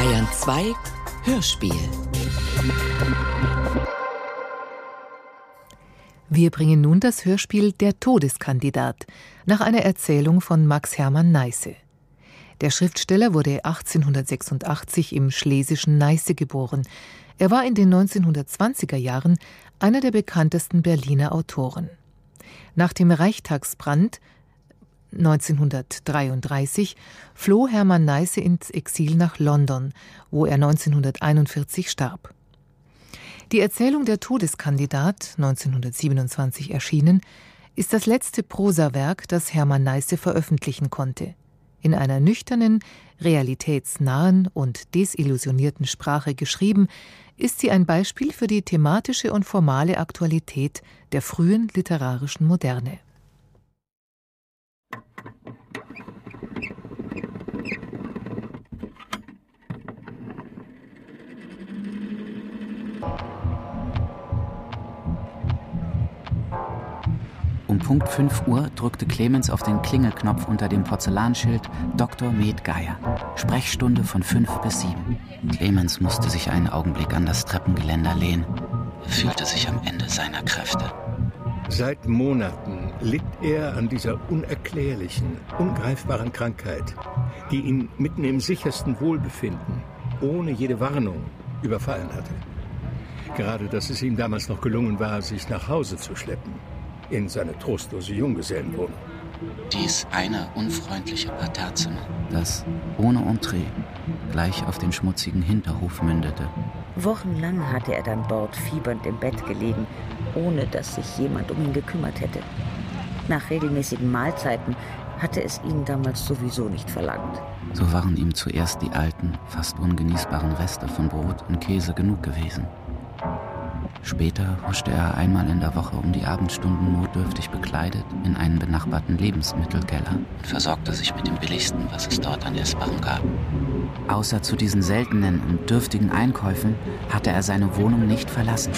Bayern 2 Hörspiel. Wir bringen nun das Hörspiel Der Todeskandidat nach einer Erzählung von Max Hermann Neisse. Der Schriftsteller wurde 1886 im schlesischen Neisse geboren. Er war in den 1920er Jahren einer der bekanntesten Berliner Autoren. Nach dem Reichstagsbrand 1933 floh Hermann Neisse ins Exil nach London, wo er 1941 starb. Die Erzählung Der Todeskandidat, 1927 erschienen, ist das letzte Prosawerk, das Hermann Neisse veröffentlichen konnte. In einer nüchternen, realitätsnahen und desillusionierten Sprache geschrieben, ist sie ein Beispiel für die thematische und formale Aktualität der frühen literarischen Moderne. Um Punkt 5 Uhr drückte Clemens auf den Klingelknopf unter dem Porzellanschild Dr. Med Geier. Sprechstunde von 5 bis 7. Clemens musste sich einen Augenblick an das Treppengeländer lehnen. Er fühlte sich am Ende seiner Kräfte. Seit Monaten litt er an dieser unerklärlichen, ungreifbaren Krankheit, die ihn mitten im sichersten Wohlbefinden, ohne jede Warnung, überfallen hatte. Gerade, dass es ihm damals noch gelungen war, sich nach Hause zu schleppen, in seine trostlose Junggesellenwohnung. Dies eine unfreundliche Parterrezimmer, das ohne Entree gleich auf den schmutzigen Hinterhof mündete. Wochenlang hatte er dann dort fiebernd im Bett gelegen, ohne dass sich jemand um ihn gekümmert hätte. Nach regelmäßigen Mahlzeiten hatte es ihn damals sowieso nicht verlangt. So waren ihm zuerst die alten, fast ungenießbaren Reste von Brot und Käse genug gewesen. Später huschte er einmal in der Woche um die Abendstunden notdürftig bekleidet in einen benachbarten Lebensmittelkeller und versorgte sich mit dem Billigsten, was es dort an Essbarem gab. Außer zu diesen seltenen und dürftigen Einkäufen hatte er seine Wohnung nicht verlassen.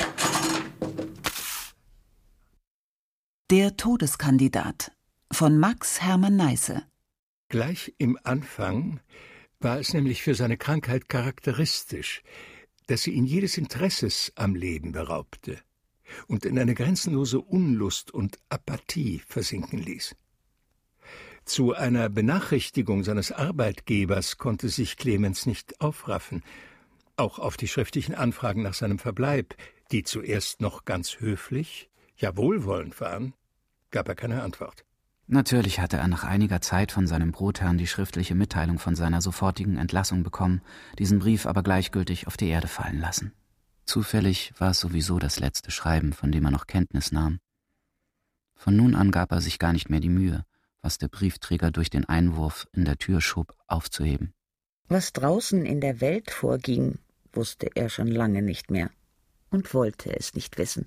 Der Todeskandidat von Max Hermann Neisse. Gleich im Anfang war es nämlich für seine Krankheit charakteristisch, dass sie ihn jedes Interesses am Leben beraubte und in eine grenzenlose Unlust und Apathie versinken ließ. Zu einer Benachrichtigung seines Arbeitgebers konnte sich Clemens nicht aufraffen. Auch auf die schriftlichen Anfragen nach seinem Verbleib, die zuerst noch ganz höflich, ja wohlwollend waren, gab er keine Antwort. Natürlich hatte er nach einiger Zeit von seinem Brotherrn die schriftliche Mitteilung von seiner sofortigen Entlassung bekommen, diesen Brief aber gleichgültig auf die Erde fallen lassen. Zufällig war es sowieso das letzte Schreiben, von dem er noch Kenntnis nahm. Von nun an gab er sich gar nicht mehr die Mühe, was der Briefträger durch den Einwurf in der Tür schob, aufzuheben. Was draußen in der Welt vorging, wusste er schon lange nicht mehr und wollte es nicht wissen.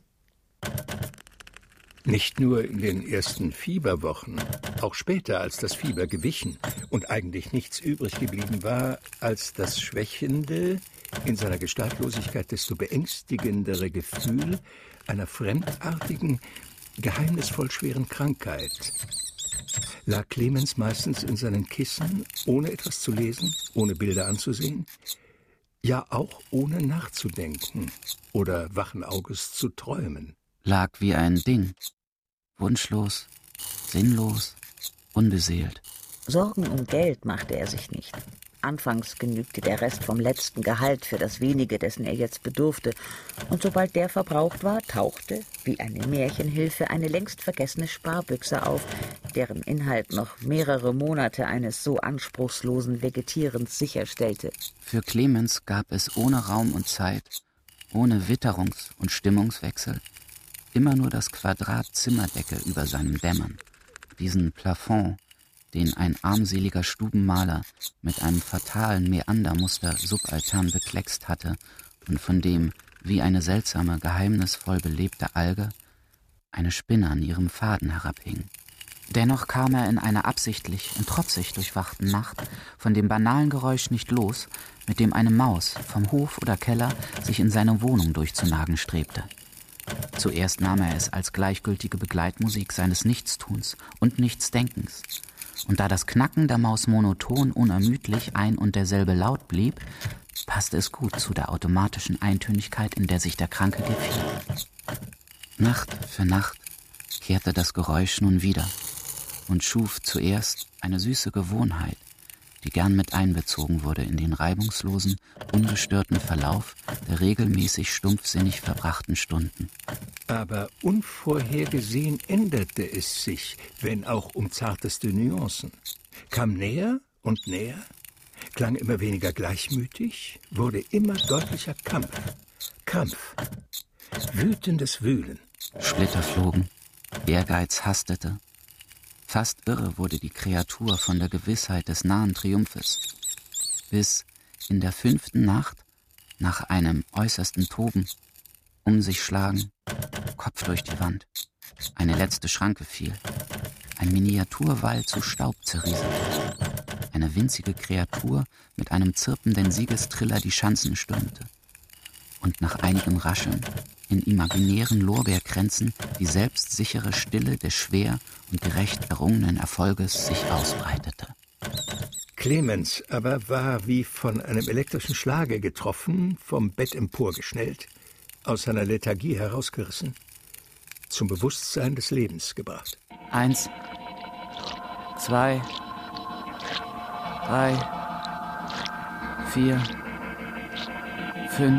Nicht nur in den ersten Fieberwochen, auch später, als das Fieber gewichen und eigentlich nichts übrig geblieben war als das schwächende, in seiner Gestaltlosigkeit desto beängstigendere Gefühl einer fremdartigen, geheimnisvoll schweren Krankheit, lag Clemens meistens in seinen Kissen, ohne etwas zu lesen, ohne Bilder anzusehen, ja auch ohne nachzudenken oder wachen Auges zu träumen. Lag wie ein Ding, wunschlos, sinnlos, unbeseelt. Sorgen um Geld machte er sich nicht. Anfangs genügte der Rest vom letzten Gehalt für das wenige, dessen er jetzt bedurfte. Und sobald der verbraucht war, tauchte, wie eine Märchenhilfe, eine längst vergessene Sparbüchse auf, deren Inhalt noch mehrere Monate eines so anspruchslosen Vegetierens sicherstellte. Für Clemens gab es ohne Raum und Zeit, ohne Witterungs- und Stimmungswechsel, immer nur das Quadrat Zimmerdecke über seinem Dämmern, diesen Plafond, den ein armseliger Stubenmaler mit einem fatalen Meandermuster subaltern bekleckst hatte und von dem, wie eine seltsame, geheimnisvoll belebte Alge, eine Spinne an ihrem Faden herabhing. Dennoch kam er in einer absichtlich und trotzig durchwachten Nacht von dem banalen Geräusch nicht los, mit dem eine Maus vom Hof oder Keller sich in seine Wohnung durchzunagen strebte. Zuerst nahm er es als gleichgültige Begleitmusik seines Nichtstuns und Nichtsdenkens. Und da das Knacken der Maus monoton, unermüdlich ein und derselbe Laut blieb, passte es gut zu der automatischen Eintönigkeit, in der sich der Kranke gefiel. Nacht für Nacht kehrte das Geräusch nun wieder und schuf zuerst eine süße Gewohnheit, die gern mit einbezogen wurde in den reibungslosen, ungestörten Verlauf der regelmäßig stumpfsinnig verbrachten Stunden. Aber unvorhergesehen änderte es sich, wenn auch um zarteste Nuancen. Kam näher und näher, klang immer weniger gleichmütig, wurde immer deutlicher Kampf. Kampf. Wütendes Wühlen. Splitter flogen, Ehrgeiz hastete. Fast irre wurde die Kreatur von der Gewissheit des nahen Triumphes, bis in der 5. Nacht, nach einem äußersten Toben, um sich schlagen, Kopf durch die Wand, eine letzte Schranke fiel, ein Miniaturwall zu Staub zerrieselte, eine winzige Kreatur mit einem zirpenden Siegestriller die Schanzen stürmte und nach einigem Rascheln in imaginären Lorbeerkränzen die selbstsichere Stille des schwer und gerecht errungenen Erfolges sich ausbreitete. Clemens aber war wie von einem elektrischen Schlage getroffen, vom Bett emporgeschnellt, aus seiner Lethargie herausgerissen, zum Bewusstsein des Lebens gebracht. 1, 2, 3, 4, 5.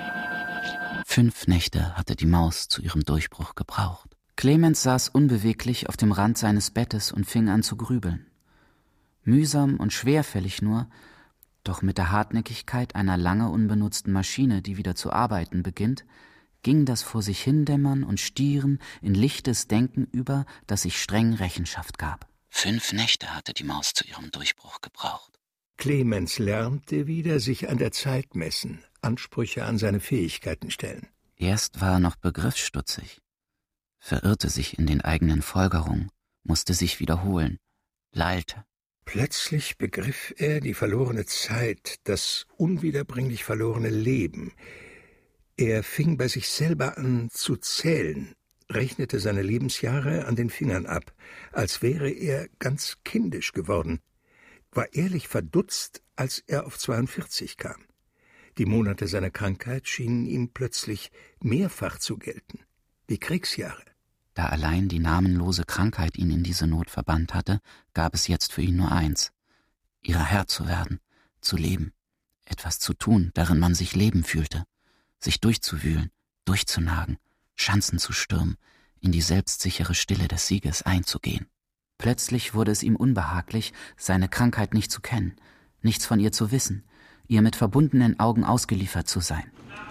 5 Nächte hatte die Maus zu ihrem Durchbruch gebraucht. Clemens saß unbeweglich auf dem Rand seines Bettes und fing an zu grübeln. Mühsam und schwerfällig nur, doch mit der Hartnäckigkeit einer lange unbenutzten Maschine, die wieder zu arbeiten beginnt, ging das vor sich hindämmern und Stieren in lichtes Denken über, das sich streng Rechenschaft gab. 5 Nächte hatte die Maus zu ihrem Durchbruch gebraucht. Clemens lernte wieder sich an der Zeit messen, Ansprüche an seine Fähigkeiten stellen. Erst war er noch begriffsstutzig, verirrte sich in den eigenen Folgerungen, musste sich wiederholen, lallte. Plötzlich begriff er die verlorene Zeit, das unwiederbringlich verlorene Leben. Er fing bei sich selber an zu zählen, rechnete seine Lebensjahre an den Fingern ab, als wäre er ganz kindisch geworden, war ehrlich verdutzt, als er auf 42 kam. Die Monate seiner Krankheit schienen ihm plötzlich mehrfach zu gelten, wie Kriegsjahre. Da allein die namenlose Krankheit ihn in diese Not verbannt hatte, gab es jetzt für ihn nur eins: ihrer Herr zu werden, zu leben, etwas zu tun, darin man sich leben fühlte, sich durchzuwühlen, durchzunagen, Schanzen zu stürmen, in die selbstsichere Stille des Sieges einzugehen. Plötzlich wurde es ihm unbehaglich, seine Krankheit nicht zu kennen, nichts von ihr zu wissen, ihr mit verbundenen Augen ausgeliefert zu sein.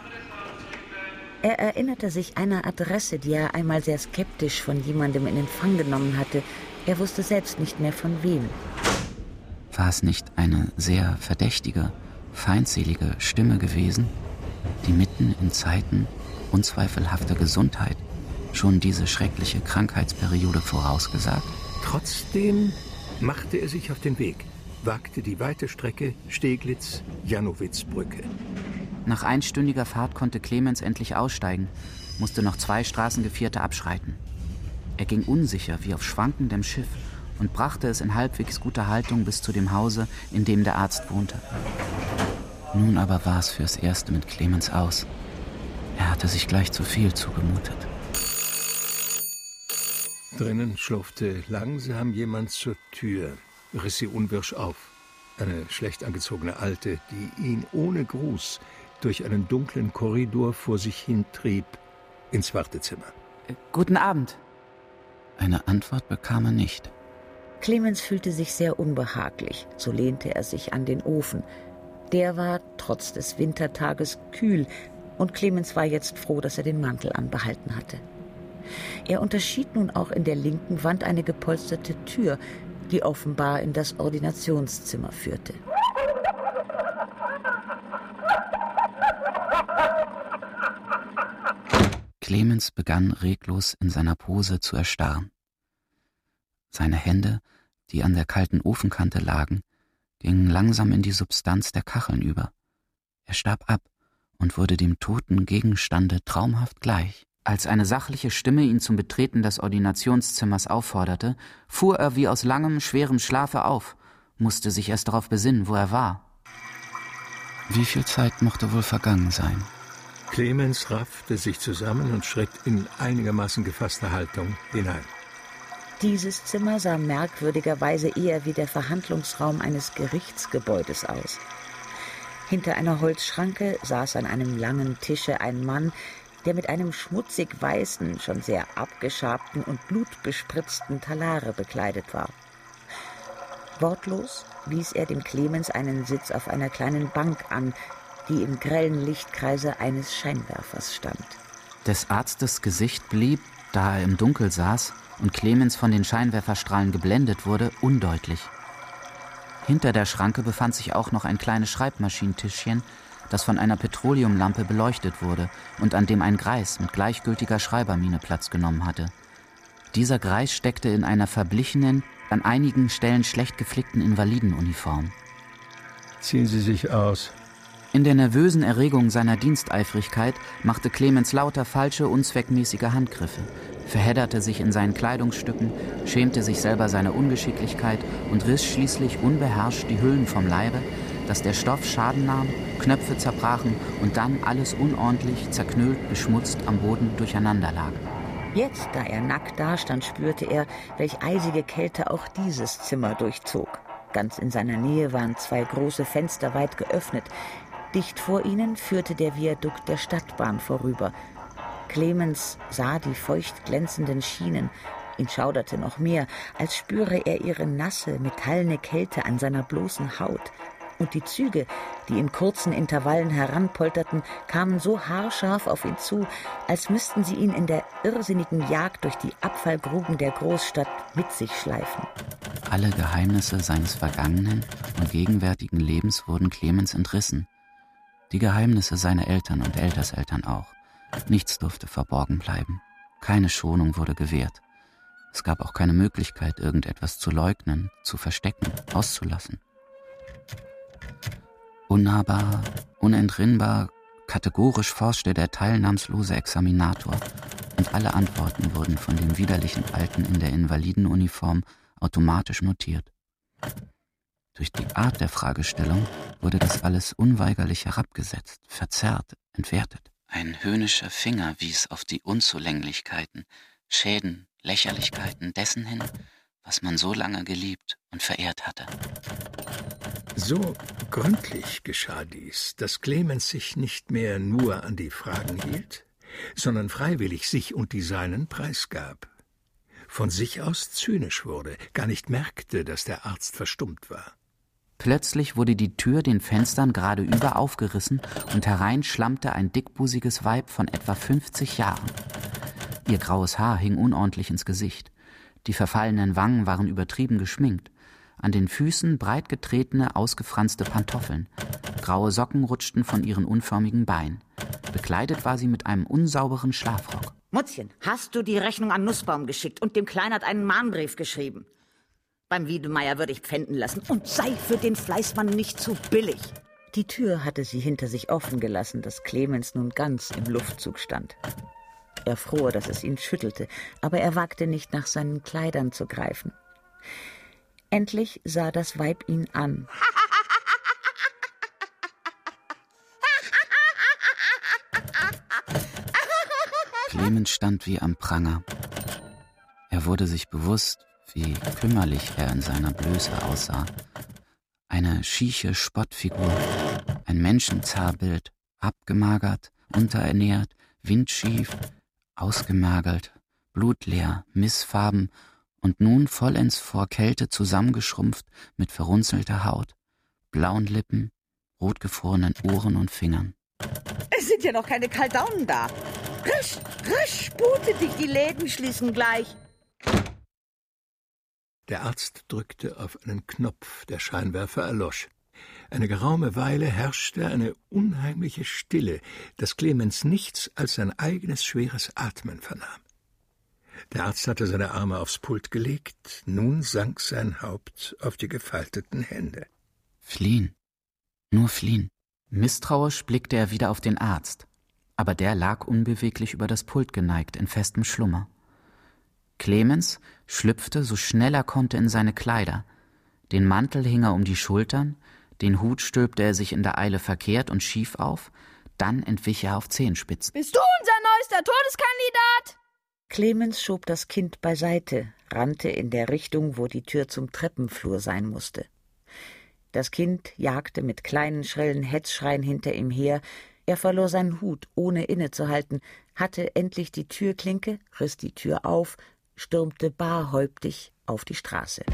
Er erinnerte sich einer Adresse, die er einmal sehr skeptisch von jemandem in Empfang genommen hatte. Er wusste selbst nicht mehr von wem. War es nicht eine sehr verdächtige, feindselige Stimme gewesen, die mitten in Zeiten unzweifelhafter Gesundheit schon diese schreckliche Krankheitsperiode vorausgesagt? Trotzdem machte er sich auf den Weg, wagte die weite Strecke Steglitz-Janowitz-Brücke. Nach einstündiger Fahrt konnte Clemens endlich aussteigen, musste noch 2 Straßengevierte abschreiten. Er ging unsicher wie auf schwankendem Schiff und brachte es in halbwegs guter Haltung bis zu dem Hause, in dem der Arzt wohnte. Nun aber war es fürs Erste mit Clemens aus. Er hatte sich gleich zu viel zugemutet. Drinnen schlurfte langsam jemand zur Tür, riss sie unwirsch auf. Eine schlecht angezogene Alte, die ihn ohne Gruß durch einen dunklen Korridor vor sich hintrieb, ins Wartezimmer. Guten Abend. Eine Antwort bekam er nicht. Clemens fühlte sich sehr unbehaglich, so lehnte er sich an den Ofen. Der war trotz des Wintertages kühl, und Clemens war jetzt froh, dass er den Mantel anbehalten hatte. Er unterschied nun auch in der linken Wand eine gepolsterte Tür, die offenbar in das Ordinationszimmer führte. Clemens begann reglos in seiner Pose zu erstarren. Seine Hände, die an der kalten Ofenkante lagen, gingen langsam in die Substanz der Kacheln über. Er starb ab und wurde dem toten Gegenstande traumhaft gleich. Als eine sachliche Stimme ihn zum Betreten des Ordinationszimmers aufforderte, fuhr er wie aus langem, schwerem Schlafe auf, musste sich erst darauf besinnen, wo er war. Wie viel Zeit mochte wohl vergangen sein? Clemens raffte sich zusammen und schritt in einigermaßen gefasster Haltung hinein. Dieses Zimmer sah merkwürdigerweise eher wie der Verhandlungsraum eines Gerichtsgebäudes aus. Hinter einer Holzschranke saß an einem langen Tische ein Mann, der mit einem schmutzig weißen, schon sehr abgeschabten und blutbespritzten Talare bekleidet war. Wortlos wies er dem Clemens einen Sitz auf einer kleinen Bank an, die im grellen Lichtkreise eines Scheinwerfers stand. Des Arztes Gesicht blieb, da er im Dunkel saß und Clemens von den Scheinwerferstrahlen geblendet wurde, undeutlich. Hinter der Schranke befand sich auch noch ein kleines Schreibmaschinentischchen, das von einer Petroleumlampe beleuchtet wurde und an dem ein Greis mit gleichgültiger Schreibermiene Platz genommen hatte. Dieser Greis steckte in einer verblichenen, an einigen Stellen schlecht geflickten Invalidenuniform. Ziehen Sie sich aus. In der nervösen Erregung seiner Diensteifrigkeit machte Clemens lauter falsche, unzweckmäßige Handgriffe, verhedderte sich in seinen Kleidungsstücken, schämte sich selber seiner Ungeschicklichkeit und riss schließlich unbeherrscht die Hüllen vom Leibe, dass der Stoff Schaden nahm, Knöpfe zerbrachen und dann alles unordentlich, zerknüllt, beschmutzt am Boden durcheinander lag. Jetzt, da er nackt dastand, spürte er, welch eisige Kälte auch dieses Zimmer durchzog. Ganz in seiner Nähe waren 2 große Fenster weit geöffnet. Dicht vor ihnen führte der Viadukt der Stadtbahn vorüber. Clemens sah die feucht glänzenden Schienen. Ihn schauderte noch mehr, als spüre er ihre nasse, metallene Kälte an seiner bloßen Haut. Und die Züge, die in kurzen Intervallen heranpolterten, kamen so haarscharf auf ihn zu, als müssten sie ihn in der irrsinnigen Jagd durch die Abfallgruben der Großstadt mit sich schleifen. Alle Geheimnisse seines vergangenen und gegenwärtigen Lebens wurden Clemens entrissen. Die Geheimnisse seiner Eltern und Älterseltern auch. Nichts durfte verborgen bleiben. Keine Schonung wurde gewährt. Es gab auch keine Möglichkeit, irgendetwas zu leugnen, zu verstecken, auszulassen. Unnahbar, unentrinnbar, kategorisch forschte der teilnahmslose Examinator, und alle Antworten wurden von dem widerlichen Alten in der Invalidenuniform automatisch notiert. Durch die Art der Fragestellung wurde das alles unweigerlich herabgesetzt, verzerrt, entwertet. Ein höhnischer Finger wies auf die Unzulänglichkeiten, Schäden, Lächerlichkeiten dessen hin, was man so lange geliebt und verehrt hatte. So gründlich geschah dies, dass Clemens sich nicht mehr nur an die Fragen hielt, sondern freiwillig sich und die Seinen preisgab. Von sich aus zynisch wurde, gar nicht merkte, dass der Arzt verstummt war. Plötzlich wurde die Tür den Fenstern geradeüber aufgerissen und herein schlammte ein dickbusiges Weib von etwa 50 Jahren. Ihr graues Haar hing unordentlich ins Gesicht. Die verfallenen Wangen waren übertrieben geschminkt. An den Füßen breit getretene, ausgefranste Pantoffeln. Graue Socken rutschten von ihren unförmigen Beinen. Bekleidet war sie mit einem unsauberen Schlafrock. Mutzchen, hast du die Rechnung an Nussbaum geschickt und dem Kleinert einen Mahnbrief geschrieben? Beim Wiedemeyer würde ich pfänden lassen und sei für den Fleißmann nicht zu billig. Die Tür hatte sie hinter sich offen gelassen, dass Clemens nun ganz im Luftzug stand. Er fror, dass es ihn schüttelte, aber er wagte nicht, nach seinen Kleidern zu greifen. Endlich sah das Weib ihn an. Clemens stand wie am Pranger. Er wurde sich bewusst, wie kümmerlich er in seiner Blöße aussah. Eine schieche Spottfigur, ein Menschenzerrbild, abgemagert, unterernährt, windschief, ausgemergelt, blutleer, missfarben und nun vollends vor Kälte zusammengeschrumpft mit verrunzelter Haut, blauen Lippen, rotgefrorenen Ohren und Fingern. Es sind ja noch keine Kaldaunen da. Rasch, rasch, spute dich, die Läden schließen gleich. Der Arzt drückte auf einen Knopf, der Scheinwerfer erlosch. Eine geraume Weile herrschte eine unheimliche Stille, dass Clemens nichts als sein eigenes schweres Atmen vernahm. Der Arzt hatte seine Arme aufs Pult gelegt, nun sank sein Haupt auf die gefalteten Hände. Fliehen, nur fliehen. Misstrauisch blickte er wieder auf den Arzt, aber der lag unbeweglich über das Pult geneigt, in festem Schlummer. Clemens schlüpfte so schnell er konnte in seine Kleider. Den Mantel hing er um die Schultern, Den Hut stülpte er sich in der Eile verkehrt und schief auf, dann entwich er auf Zehenspitzen. Bist du unser neuester Todeskandidat? Clemens schob das Kind beiseite, rannte in der Richtung, wo die Tür zum Treppenflur sein musste. Das Kind jagte mit kleinen, schrillen Hetzschreien hinter ihm her. Er verlor seinen Hut, ohne innezuhalten, hatte endlich die Türklinke, riss die Tür auf, stürmte barhäuptig auf die Straße.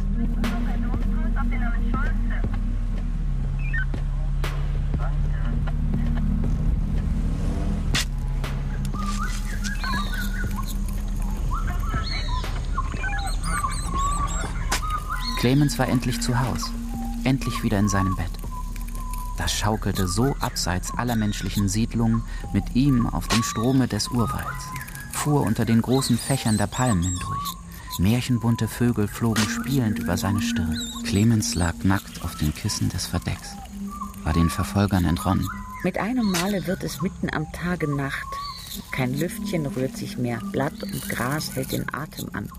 Clemens war endlich zu Haus, endlich wieder in seinem Bett. Das schaukelte so abseits aller menschlichen Siedlungen mit ihm auf dem Strome des Urwalds, fuhr unter den großen Fächern der Palmen durch. Märchenbunte Vögel flogen spielend über seine Stirn. Clemens lag nackt auf den Kissen des Verdecks, war den Verfolgern entronnen. Mit einem Male wird es mitten am Tage Nacht. Kein Lüftchen rührt sich mehr, Blatt und Gras hält den Atem an.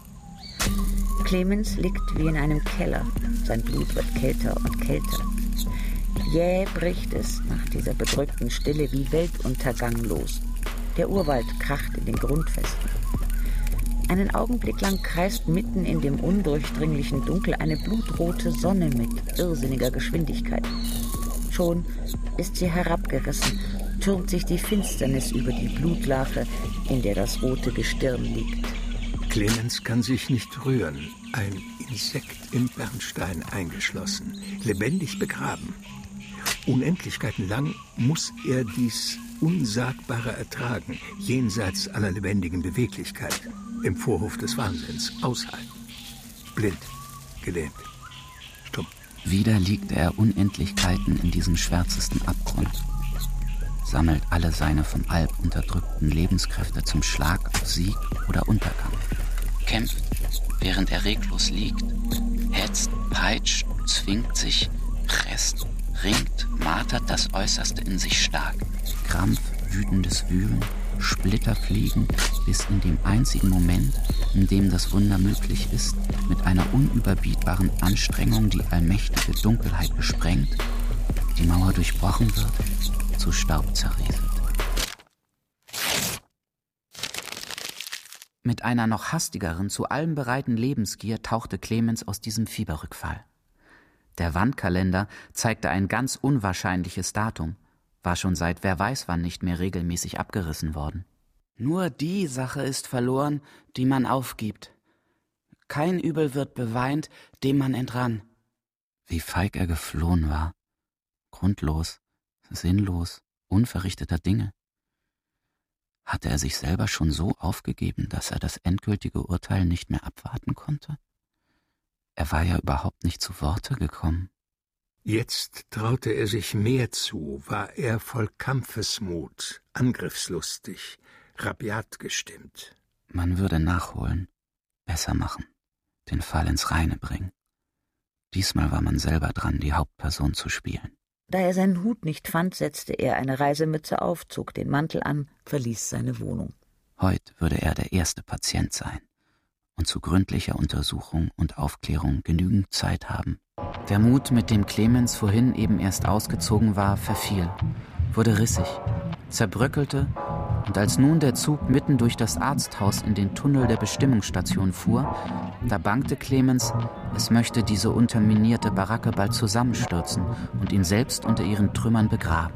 Clemens liegt wie in einem Keller. Sein Blut wird kälter und kälter. Jäh bricht es nach dieser bedrückten Stille wie Weltuntergang los. Der Urwald kracht in den Grundfesten. Einen Augenblick lang kreist mitten in dem undurchdringlichen Dunkel eine blutrote Sonne mit irrsinniger Geschwindigkeit. Schon ist sie herabgerissen, türmt sich die Finsternis über die Blutlache, in der das rote Gestirn liegt. Clemens kann sich nicht rühren, ein Insekt im Bernstein eingeschlossen, lebendig begraben. Unendlichkeiten lang muss er dies Unsagbare ertragen, jenseits aller lebendigen Beweglichkeit, im Vorhof des Wahnsinns aushalten. Blind, gelähmt, stumm. Wieder liegt er Unendlichkeiten in diesem schwärzesten Abgrund, sammelt alle seine vom Alp unterdrückten Lebenskräfte zum Schlag auf Sieg oder Untergang, kämpft, während er reglos liegt, hetzt, peitscht, zwingt sich, presst, ringt, martert das Äußerste in sich stark. Krampf, wütendes Wühlen, Splitterfliegen, bis in dem einzigen Moment, in dem das Wunder möglich ist, mit einer unüberbietbaren Anstrengung die allmächtige Dunkelheit gesprengt, die Mauer durchbrochen wird, zu Staub zerrieselt. Mit einer noch hastigeren, zu allem bereiten Lebensgier tauchte Clemens aus diesem Fieberrückfall. Der Wandkalender zeigte ein ganz unwahrscheinliches Datum, war schon seit wer weiß wann nicht mehr regelmäßig abgerissen worden. Nur die Sache ist verloren, die man aufgibt. Kein Übel wird beweint, dem man entrann. Wie feig er geflohen war. Grundlos, sinnlos, unverrichteter Dinge. Hatte er sich selber schon so aufgegeben, dass er das endgültige Urteil nicht mehr abwarten konnte? Er war ja überhaupt nicht zu Worte gekommen. Jetzt traute er sich mehr zu, war er voll Kampfesmut, angriffslustig, rabiat gestimmt. Man würde nachholen, besser machen, den Fall ins Reine bringen. Diesmal war man selber dran, die Hauptperson zu spielen. Da er seinen Hut nicht fand, setzte er eine Reisemütze auf, zog den Mantel an, verließ seine Wohnung. Heute würde er der erste Patient sein und zu gründlicher Untersuchung und Aufklärung genügend Zeit haben. Der Mut, mit dem Clemens vorhin eben erst ausgezogen war, verfiel, wurde rissig, zerbröckelte, und als nun der Zug mitten durch das Arzthaus in den Tunnel der Bestimmungsstation fuhr, da bangte Clemens, es möchte diese unterminierte Baracke bald zusammenstürzen und ihn selbst unter ihren Trümmern begraben.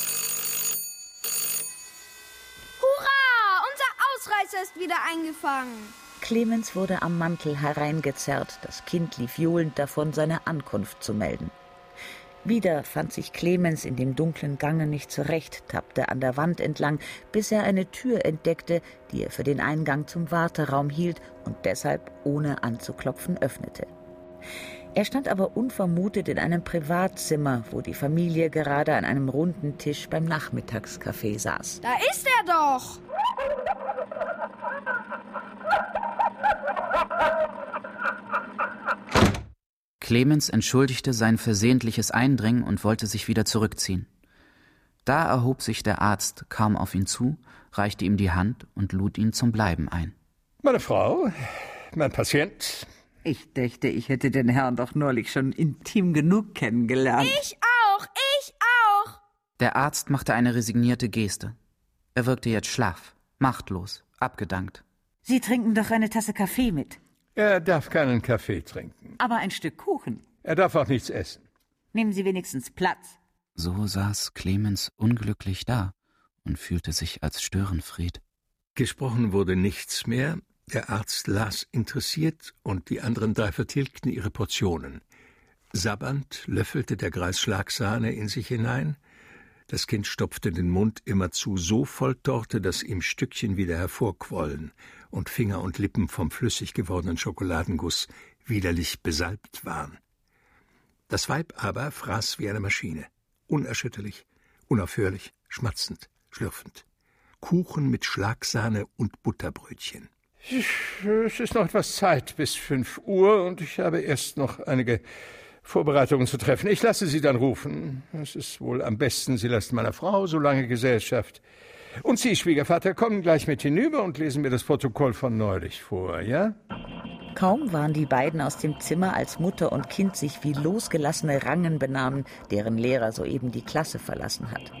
Hurra! Unser Ausreißer ist wieder eingefangen. Clemens wurde am Mantel hereingezerrt, das Kind lief johlend davon, seine Ankunft zu melden. Wieder fand sich Clemens in dem dunklen Gange nicht zurecht, tappte an der Wand entlang, bis er eine Tür entdeckte, die er für den Eingang zum Warteraum hielt und deshalb, ohne anzuklopfen, öffnete. Er stand aber unvermutet in einem Privatzimmer, wo die Familie gerade an einem runden Tisch beim Nachmittagskaffee saß. Da ist er doch! Clemens entschuldigte sein versehentliches Eindringen und wollte sich wieder zurückziehen. Da erhob sich der Arzt kaum auf ihn zu, reichte ihm die Hand und lud ihn zum Bleiben ein. Meine Frau, mein Patient. Ich dächte, ich hätte den Herrn doch neulich schon intim genug kennengelernt. Ich Der Arzt machte eine resignierte Geste. Er wirkte jetzt schlaff, machtlos, abgedankt. Sie trinken doch eine Tasse Kaffee mit. Er darf keinen Kaffee trinken. Aber ein Stück Kuchen. Er darf auch nichts essen. Nehmen Sie wenigstens Platz. So saß Clemens unglücklich da und fühlte sich als Störenfried. Gesprochen wurde nichts mehr. Der Arzt las interessiert und die anderen 3 vertilgten ihre Portionen. Sabbernd löffelte der Greis Schlagsahne in sich hinein. Das Kind stopfte den Mund immerzu so voll Torte, dass ihm Stückchen wieder hervorquollen und Finger und Lippen vom flüssig gewordenen Schokoladenguss widerlich besalbt waren. Das Weib aber fraß wie eine Maschine, unerschütterlich, unaufhörlich, schmatzend, schlürfend. Kuchen mit Schlagsahne und Butterbrötchen. Es ist noch etwas Zeit bis 5 Uhr und ich habe erst noch einige Vorbereitungen zu treffen. Ich lasse Sie dann rufen. Es ist wohl am besten, Sie lassen meiner Frau so lange Gesellschaft. Und Sie, Schwiegervater, kommen gleich mit hinüber und lesen mir das Protokoll von neulich vor, ja? Kaum waren die beiden aus dem Zimmer, als Mutter und Kind sich wie losgelassene Rangen benahmen, deren Lehrer soeben die Klasse verlassen hat.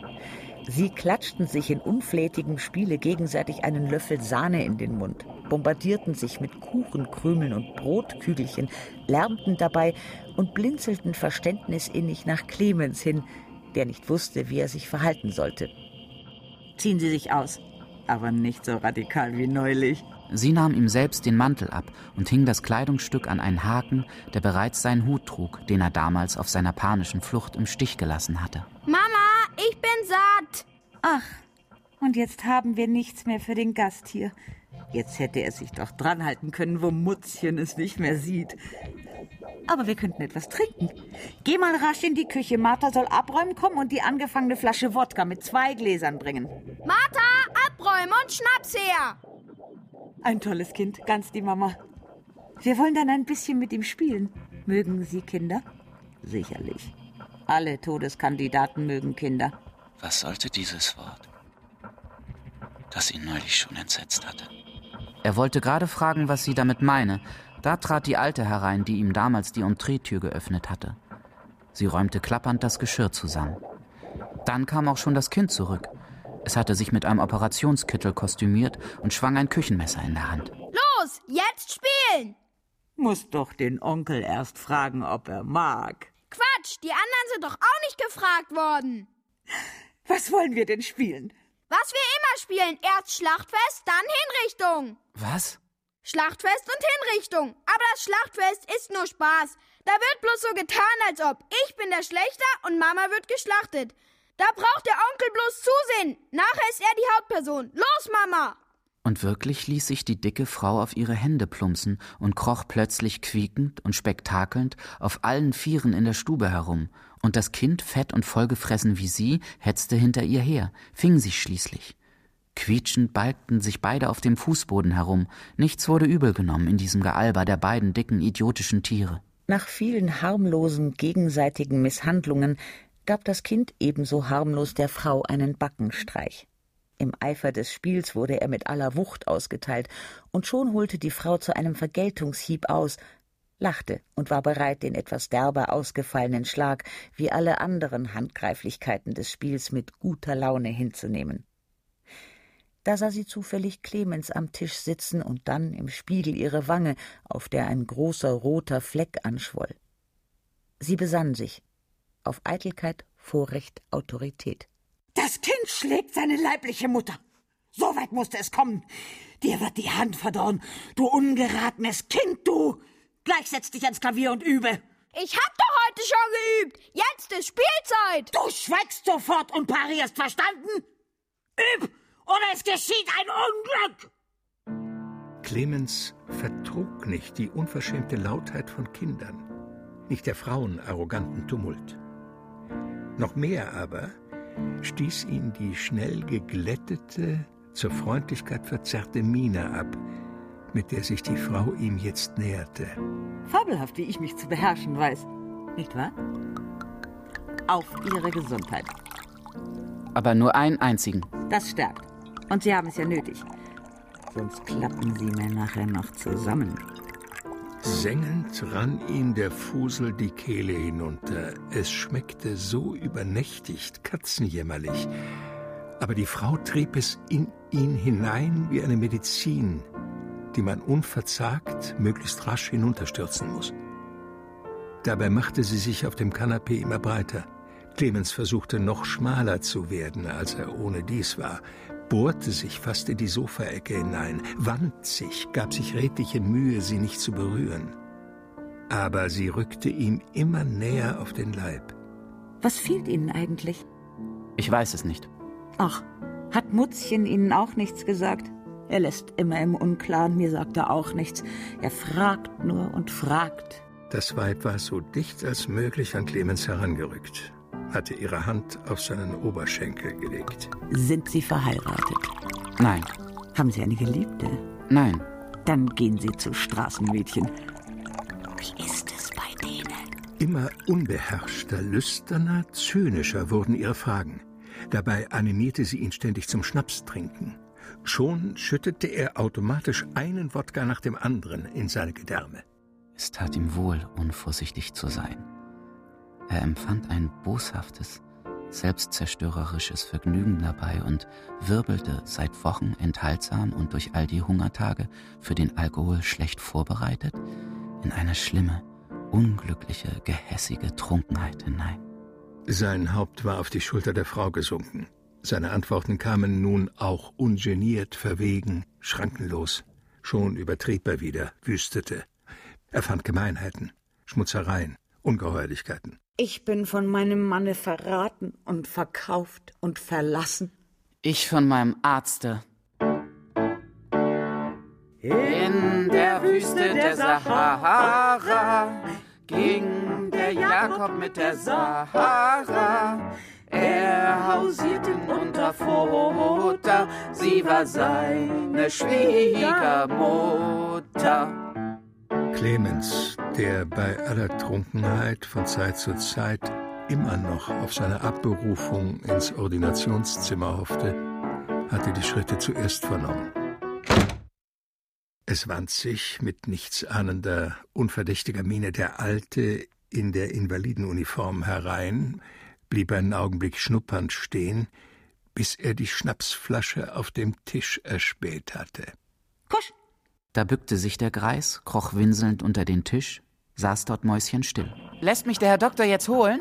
Sie klatschten sich in unflätigem Spiele gegenseitig einen Löffel Sahne in den Mund, bombardierten sich mit Kuchenkrümeln und Brotkügelchen, lärmten dabei und blinzelten verständnisinnig nach Clemens hin, der nicht wusste, wie er sich verhalten sollte. Ziehen Sie sich aus, aber nicht so radikal wie neulich. Sie nahm ihm selbst den Mantel ab und hing das Kleidungsstück an einen Haken, der bereits seinen Hut trug, den er damals auf seiner panischen Flucht im Stich gelassen hatte. Mama, ich bin satt. Ach, und jetzt haben wir nichts mehr für den Gast hier. Jetzt hätte er sich doch dranhalten können, wo Mutzchen es nicht mehr sieht. Aber wir könnten etwas trinken. Geh mal rasch in die Küche. Martha soll abräumen kommen und die angefangene Flasche Wodka mit 2 Gläsern bringen. Martha, abräumen und Schnaps her. Ein tolles Kind, ganz die Mama. Wir wollen dann ein bisschen mit ihm spielen. Mögen Sie Kinder? Sicherlich. Alle Todeskandidaten mögen Kinder. Was sollte dieses Wort, das ihn neulich schon entsetzt hatte? Er wollte gerade fragen, was sie damit meine. Da trat die Alte herein, die ihm damals die Entreetür geöffnet hatte. Sie räumte klappernd das Geschirr zusammen. Dann kam auch schon das Kind zurück. Es hatte sich mit einem Operationskittel kostümiert und schwang ein Küchenmesser in der Hand. Los, jetzt spielen! Muss doch den Onkel erst fragen, ob er mag. Quatsch, die anderen sind doch auch nicht gefragt worden. Was wollen wir denn spielen? Was wir immer spielen, erst Schlachtfest, dann Hinrichtung. Was? Schlachtfest und Hinrichtung. Aber das Schlachtfest ist nur Spaß. Da wird bloß so getan, als ob ich bin der Schlächter und Mama wird geschlachtet. Da braucht der Onkel bloß zusehen. Nachher ist er die Hauptperson. Los, Mama! Und wirklich ließ sich die dicke Frau auf ihre Hände plumpsen und kroch plötzlich quiekend und spektakelnd auf allen 4 in der Stube herum. Und das Kind, fett und vollgefressen wie sie, hetzte hinter ihr her, fing sich schließlich. Quietschend balgten sich beide auf dem Fußboden herum. Nichts wurde übel genommen in diesem Gealber der beiden dicken, idiotischen Tiere. Nach vielen harmlosen, gegenseitigen Misshandlungen gab das Kind ebenso harmlos der Frau einen Backenstreich. Im Eifer des Spiels wurde er mit aller Wucht ausgeteilt, und schon holte die Frau zu einem Vergeltungshieb aus, lachte und war bereit, den etwas derber ausgefallenen Schlag wie alle anderen Handgreiflichkeiten des Spiels mit guter Laune hinzunehmen. Da sah sie zufällig Clemens am Tisch sitzen und dann im Spiegel ihre Wange, auf der ein großer roter Fleck anschwoll. Sie besann sich. Auf Eitelkeit, Vorrecht, Autorität. Das Kind schlägt seine leibliche Mutter. So weit musste es kommen. Dir wird die Hand verdorren, du ungeratenes Kind, du! Gleich setz dich ans Klavier und übe. Ich hab doch heute schon geübt. Jetzt ist Spielzeit. Du schweigst sofort und parierst, verstanden? Üb, oder es geschieht ein Unglück! Clemens vertrug nicht die unverschämte Lautheit von Kindern, nicht der Frauen arroganten Tumult. Noch mehr aber stieß ihn die schnell geglättete, zur Freundlichkeit verzerrte Miene ab, mit der sich die Frau ihm jetzt näherte. Fabelhaft, wie ich mich zu beherrschen weiß. Nicht wahr? Auf Ihre Gesundheit. Aber nur einen einzigen. Das stärkt. Und Sie haben es ja nötig. Sonst klappen Sie mir nachher noch zusammen. Sengend rann ihm der Fusel die Kehle hinunter. Es schmeckte so übernächtigt, katzenjämmerlich. Aber die Frau trieb es in ihn hinein wie eine Medizin, die man unverzagt, möglichst rasch hinunterstürzen muss. Dabei machte sie sich auf dem Kanapee immer breiter. Clemens versuchte noch schmaler zu werden, als er ohnedies war, bohrte sich fast in die Sofaecke hinein, wand sich, gab sich redliche Mühe, sie nicht zu berühren. Aber sie rückte ihm immer näher auf den Leib. Was fehlt Ihnen eigentlich? Ich weiß es nicht. Ach, hat Mutzchen Ihnen auch nichts gesagt? Er lässt immer im Unklaren, mir sagt er auch nichts. Er fragt nur und fragt. Das Weib war so dicht als möglich an Clemens herangerückt, hatte ihre Hand auf seinen Oberschenkel gelegt. Sind Sie verheiratet? Nein. Haben Sie eine Geliebte? Nein. Dann gehen Sie zu Straßenmädchen. Wie ist es bei denen? Immer unbeherrschter, lüsterner, zynischer wurden ihre Fragen. Dabei animierte sie ihn ständig zum Schnapstrinken. Schon schüttete er automatisch einen Wodka nach dem anderen in seine Gedärme. Es tat ihm wohl, unvorsichtig zu sein. Er empfand ein boshaftes, selbstzerstörerisches Vergnügen dabei und wirbelte seit Wochen enthaltsam und durch all die Hungertage für den Alkohol schlecht vorbereitet in eine schlimme, unglückliche, gehässige Trunkenheit hinein. Sein Haupt war auf die Schulter der Frau gesunken. Seine Antworten kamen nun auch ungeniert, verwegen, schrankenlos. Schon übertrieb er wieder, wüstete. Er fand Gemeinheiten, Schmutzereien, Ungeheuerlichkeiten. Ich bin von meinem Manne verraten und verkauft und verlassen. Ich von meinem Arzte. In der Wüste der Sahara ging der Jakob mit der Sahara. Er hausierte in Unterfutter, sie war seine Schwiegermutter. Clemens, der bei aller Trunkenheit von Zeit zu Zeit immer noch auf seine Abberufung ins Ordinationszimmer hoffte, hatte die Schritte zuerst vernommen. Es wand sich mit nichtsahnender, unverdächtiger Miene der Alte in der Invalidenuniform herein, blieb einen Augenblick schnuppernd stehen, bis er die Schnapsflasche auf dem Tisch erspäht hatte. Kusch! Da bückte sich der Greis, kroch winselnd unter den Tisch, saß dort mäuschenstill. Lässt mich der Herr Doktor jetzt holen?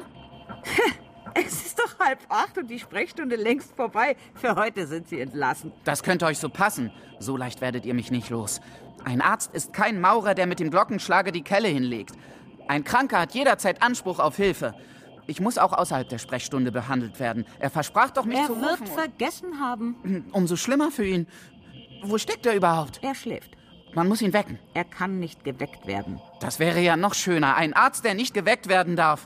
Es ist doch 7:30 und die Sprechstunde längst vorbei. Für heute sind Sie entlassen. Das könnte euch so passen. So leicht werdet ihr mich nicht los. Ein Arzt ist kein Maurer, der mit dem Glockenschlage die Kelle hinlegt. Ein Kranker hat jederzeit Anspruch auf Hilfe. Ich muss auch außerhalb der Sprechstunde behandelt werden. Er versprach doch, mich zu rufen. Er wird vergessen haben. Umso schlimmer für ihn. Wo steckt er überhaupt? Er schläft. Man muss ihn wecken. Er kann nicht geweckt werden. Das wäre ja noch schöner. Ein Arzt, der nicht geweckt werden darf.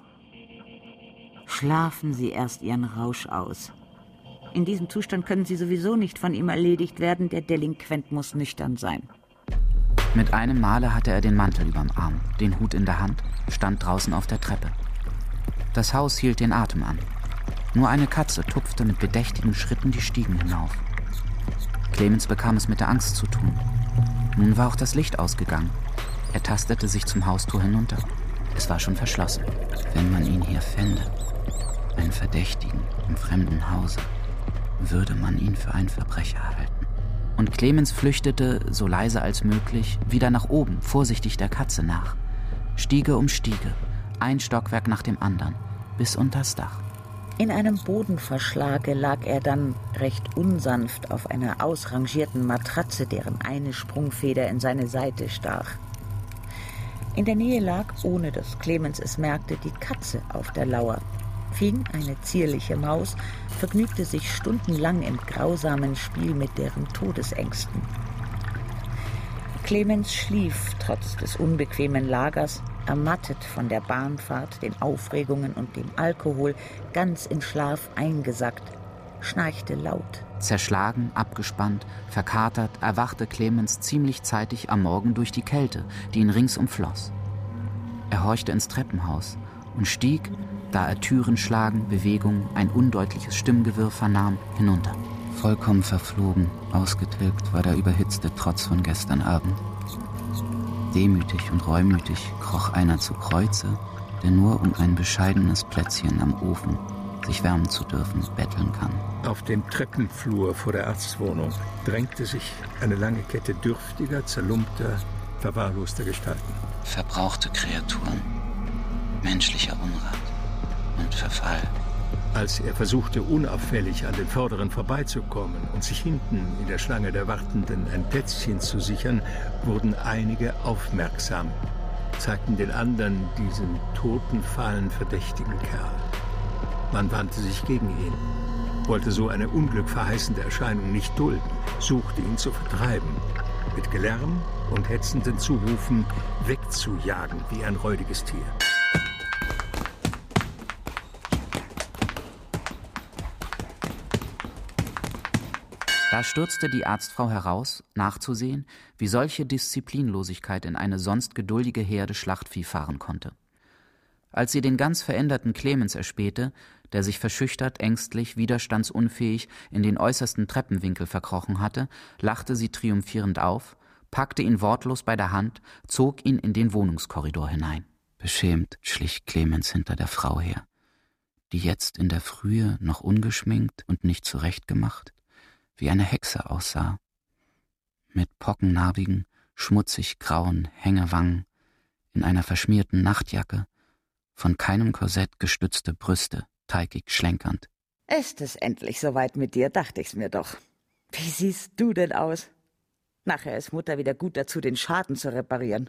Schlafen Sie erst Ihren Rausch aus. In diesem Zustand können Sie sowieso nicht von ihm erledigt werden. Der Delinquent muss nüchtern sein. Mit einem Male hatte er den Mantel überm Arm, den Hut in der Hand, stand draußen auf der Treppe. Das Haus hielt den Atem an. Nur eine Katze tupfte mit bedächtigen Schritten die Stiegen hinauf. Clemens bekam es mit der Angst zu tun. Nun war auch das Licht ausgegangen. Er tastete sich zum Haustor hinunter. Es war schon verschlossen. Wenn man ihn hier fände, einen Verdächtigen im fremden Hause, würde man ihn für einen Verbrecher halten. Und Clemens flüchtete, so leise als möglich, wieder nach oben, vorsichtig der Katze nach. Stiege um Stiege, ein Stockwerk nach dem anderen, bis unters Dach. In einem Bodenverschlage lag er dann recht unsanft auf einer ausrangierten Matratze, deren eine Sprungfeder in seine Seite stach. In der Nähe lag, ohne dass Clemens es merkte, die Katze auf der Lauer. Fing, eine zierliche Maus, vergnügte sich stundenlang im grausamen Spiel mit deren Todesängsten. Clemens schlief trotz des unbequemen Lagers, ermattet von der Bahnfahrt, den Aufregungen und dem Alkohol, ganz in Schlaf eingesackt, schnarchte laut. Zerschlagen, abgespannt, verkatert, erwachte Clemens ziemlich zeitig am Morgen durch die Kälte, die ihn rings umfloss. Er horchte ins Treppenhaus und stieg, da er Türen schlagen, Bewegungen, ein undeutliches Stimmgewirr vernahm, hinunter. Vollkommen verflogen, ausgetilgt war der überhitzte Trotz von gestern Abend. Demütig und reumütig kroch einer zu Kreuze, der nur um ein bescheidenes Plätzchen am Ofen sich wärmen zu dürfen, betteln kann. Auf dem Treppenflur vor der Arztwohnung drängte sich eine lange Kette dürftiger, zerlumpter, verwahrloster Gestalten. Verbrauchte Kreaturen, menschlicher Unrat und Verfall. Als er versuchte, unauffällig an den Vorderen vorbeizukommen und sich hinten in der Schlange der Wartenden ein Plätzchen zu sichern, wurden einige aufmerksam, zeigten den anderen diesen toten, fahlen, verdächtigen Kerl. Man wandte sich gegen ihn, wollte so eine unglückverheißende Erscheinung nicht dulden, suchte ihn zu vertreiben, mit Gelärm und hetzenden Zurufen wegzujagen wie ein räudiges Tier. Da stürzte die Arztfrau heraus, nachzusehen, wie solche Disziplinlosigkeit in eine sonst geduldige Herde Schlachtvieh fahren konnte. Als sie den ganz veränderten Clemens erspähte, der sich verschüchtert, ängstlich, widerstandsunfähig in den äußersten Treppenwinkel verkrochen hatte, lachte sie triumphierend auf, packte ihn wortlos bei der Hand, zog ihn in den Wohnungskorridor hinein. Beschämt schlich Clemens hinter der Frau her, die jetzt in der Frühe noch ungeschminkt und nicht zurechtgemacht wie eine Hexe aussah, mit pockennarbigen, schmutzig grauen Hängewangen, in einer verschmierten Nachtjacke, von keinem Korsett gestützte Brüste, teigig schlenkernd. Ist es endlich soweit mit dir, dachte ich's mir doch. Wie siehst du denn aus? Nachher ist Mutter wieder gut dazu, den Schaden zu reparieren.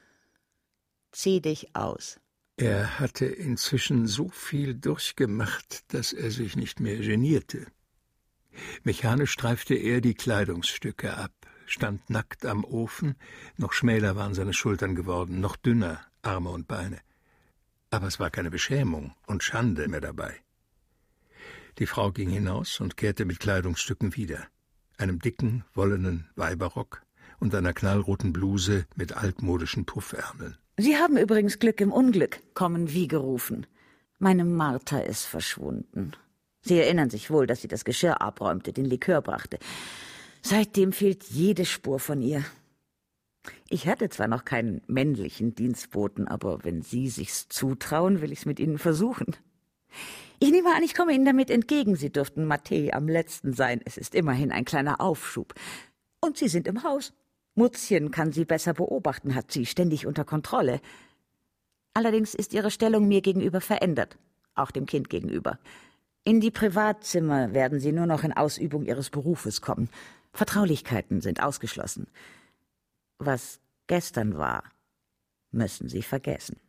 Zieh dich aus. Er hatte inzwischen so viel durchgemacht, dass er sich nicht mehr genierte. Mechanisch streifte er die Kleidungsstücke ab, stand nackt am Ofen, noch schmäler waren seine Schultern geworden, noch dünner Arme und Beine. Aber es war keine Beschämung und Schande mehr dabei. Die Frau ging hinaus und kehrte mit Kleidungsstücken wieder, einem dicken, wollenen Weiberrock und einer knallroten Bluse mit altmodischen Puffärmeln. Sie haben übrigens Glück im Unglück, kommen wie gerufen. Meine Martha ist verschwunden. Sie erinnern sich wohl, dass sie das Geschirr abräumte, den Likör brachte. Seitdem fehlt jede Spur von ihr. Ich hatte zwar noch keinen männlichen Dienstboten, aber wenn Sie sich's zutrauen, will ich's mit Ihnen versuchen. Ich nehme an, ich komme Ihnen damit entgegen. Sie dürften Matthä am letzten sein. Es ist immerhin ein kleiner Aufschub. Und Sie sind im Haus. Mutzchen kann Sie besser beobachten, hat sie ständig unter Kontrolle. Allerdings ist Ihre Stellung mir gegenüber verändert, auch dem Kind gegenüber. In die Privatzimmer werden Sie nur noch in Ausübung Ihres Berufes kommen. Vertraulichkeiten sind ausgeschlossen. Was gestern war, müssen Sie vergessen.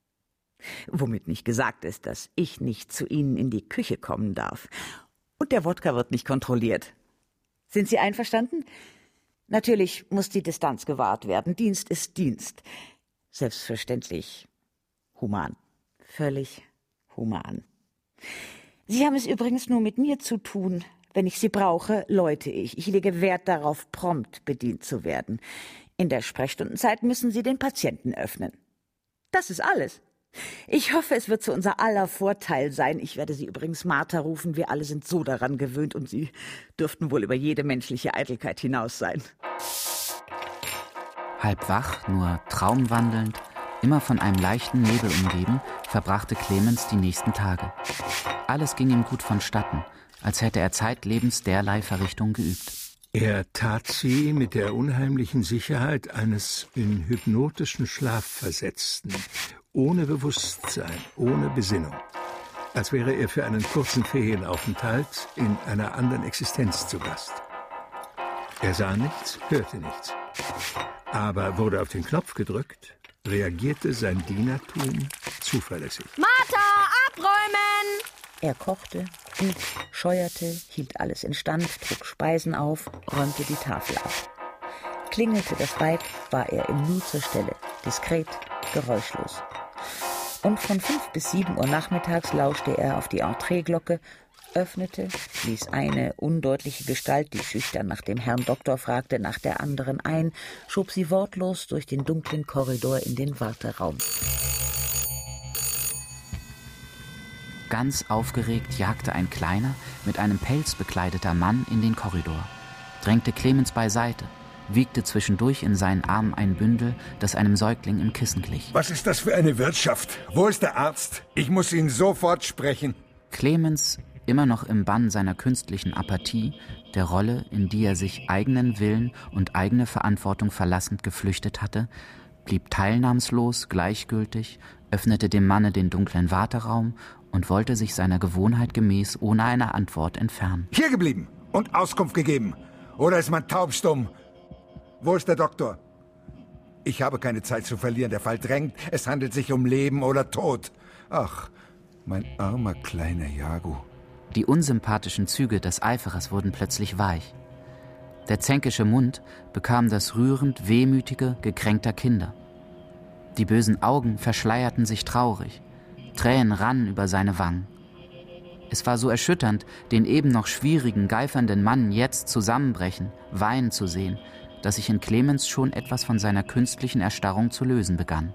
Womit nicht gesagt ist, dass ich nicht zu Ihnen in die Küche kommen darf. Und der Wodka wird nicht kontrolliert. Sind Sie einverstanden? Natürlich muss die Distanz gewahrt werden. Dienst ist Dienst. Selbstverständlich human. Völlig human. Sie haben es übrigens nur mit mir zu tun. Wenn ich Sie brauche, läute ich. Ich lege Wert darauf, prompt bedient zu werden. In der Sprechstundenzeit müssen Sie den Patienten öffnen. Das ist alles. Ich hoffe, es wird zu unser aller Vorteil sein. Ich werde Sie übrigens Martha rufen. Wir alle sind so daran gewöhnt und Sie dürften wohl über jede menschliche Eitelkeit hinaus sein. Halb wach, nur traumwandelnd, immer von einem leichten Nebel umgeben, verbrachte Clemens die nächsten Tage. Alles ging ihm gut vonstatten, als hätte er zeitlebens derlei Verrichtung geübt. Er tat sie mit der unheimlichen Sicherheit eines in hypnotischen Schlaf Versetzten, ohne Bewusstsein, ohne Besinnung, als wäre er für einen kurzen Ferienaufenthalt in einer anderen Existenz zu Gast. Er sah nichts, hörte nichts, aber wurde auf den Knopf gedrückt, reagierte sein Dienertum zuverlässig. Martha, abräumen! Er kochte, scheuerte, hielt alles instand, trug Speisen auf, räumte die Tafel ab. Klingelte das Weib, war er im Nu zur Stelle, diskret, geräuschlos. Und von 5 bis 7 Uhr nachmittags lauschte er auf die Entreeglocke, öffnete, ließ eine undeutliche Gestalt, die schüchtern nach dem Herrn Doktor fragte, nach der anderen ein, schob sie wortlos durch den dunklen Korridor in den Warteraum. Ganz aufgeregt jagte ein kleiner, mit einem Pelz bekleideter Mann in den Korridor, drängte Clemens beiseite, wiegte zwischendurch in seinen Armen ein Bündel, das einem Säugling im Kissen glich. Was ist das für eine Wirtschaft? Wo ist der Arzt? Ich muss ihn sofort sprechen. Clemens, immer noch im Bann seiner künstlichen Apathie, der Rolle, in die er sich eigenen Willen und eigene Verantwortung verlassend geflüchtet hatte, blieb teilnahmslos, gleichgültig, öffnete dem Manne den dunklen Warteraum und wollte sich seiner Gewohnheit gemäß ohne eine Antwort entfernen. Hier geblieben und Auskunft gegeben. Oder ist man taubstumm? Wo ist der Doktor? Ich habe keine Zeit zu verlieren. Der Fall drängt. Es handelt sich um Leben oder Tod. Ach, mein armer kleiner Jago. Die unsympathischen Züge des Eiferers wurden plötzlich weich. Der zänkische Mund bekam das rührend wehmütige, gekränkter Kinder. Die bösen Augen verschleierten sich traurig. Tränen rannen über seine Wangen. Es war so erschütternd, den eben noch schwierigen, geifernden Mann jetzt zusammenbrechen, weinen zu sehen, dass sich in Clemens schon etwas von seiner künstlichen Erstarrung zu lösen begann.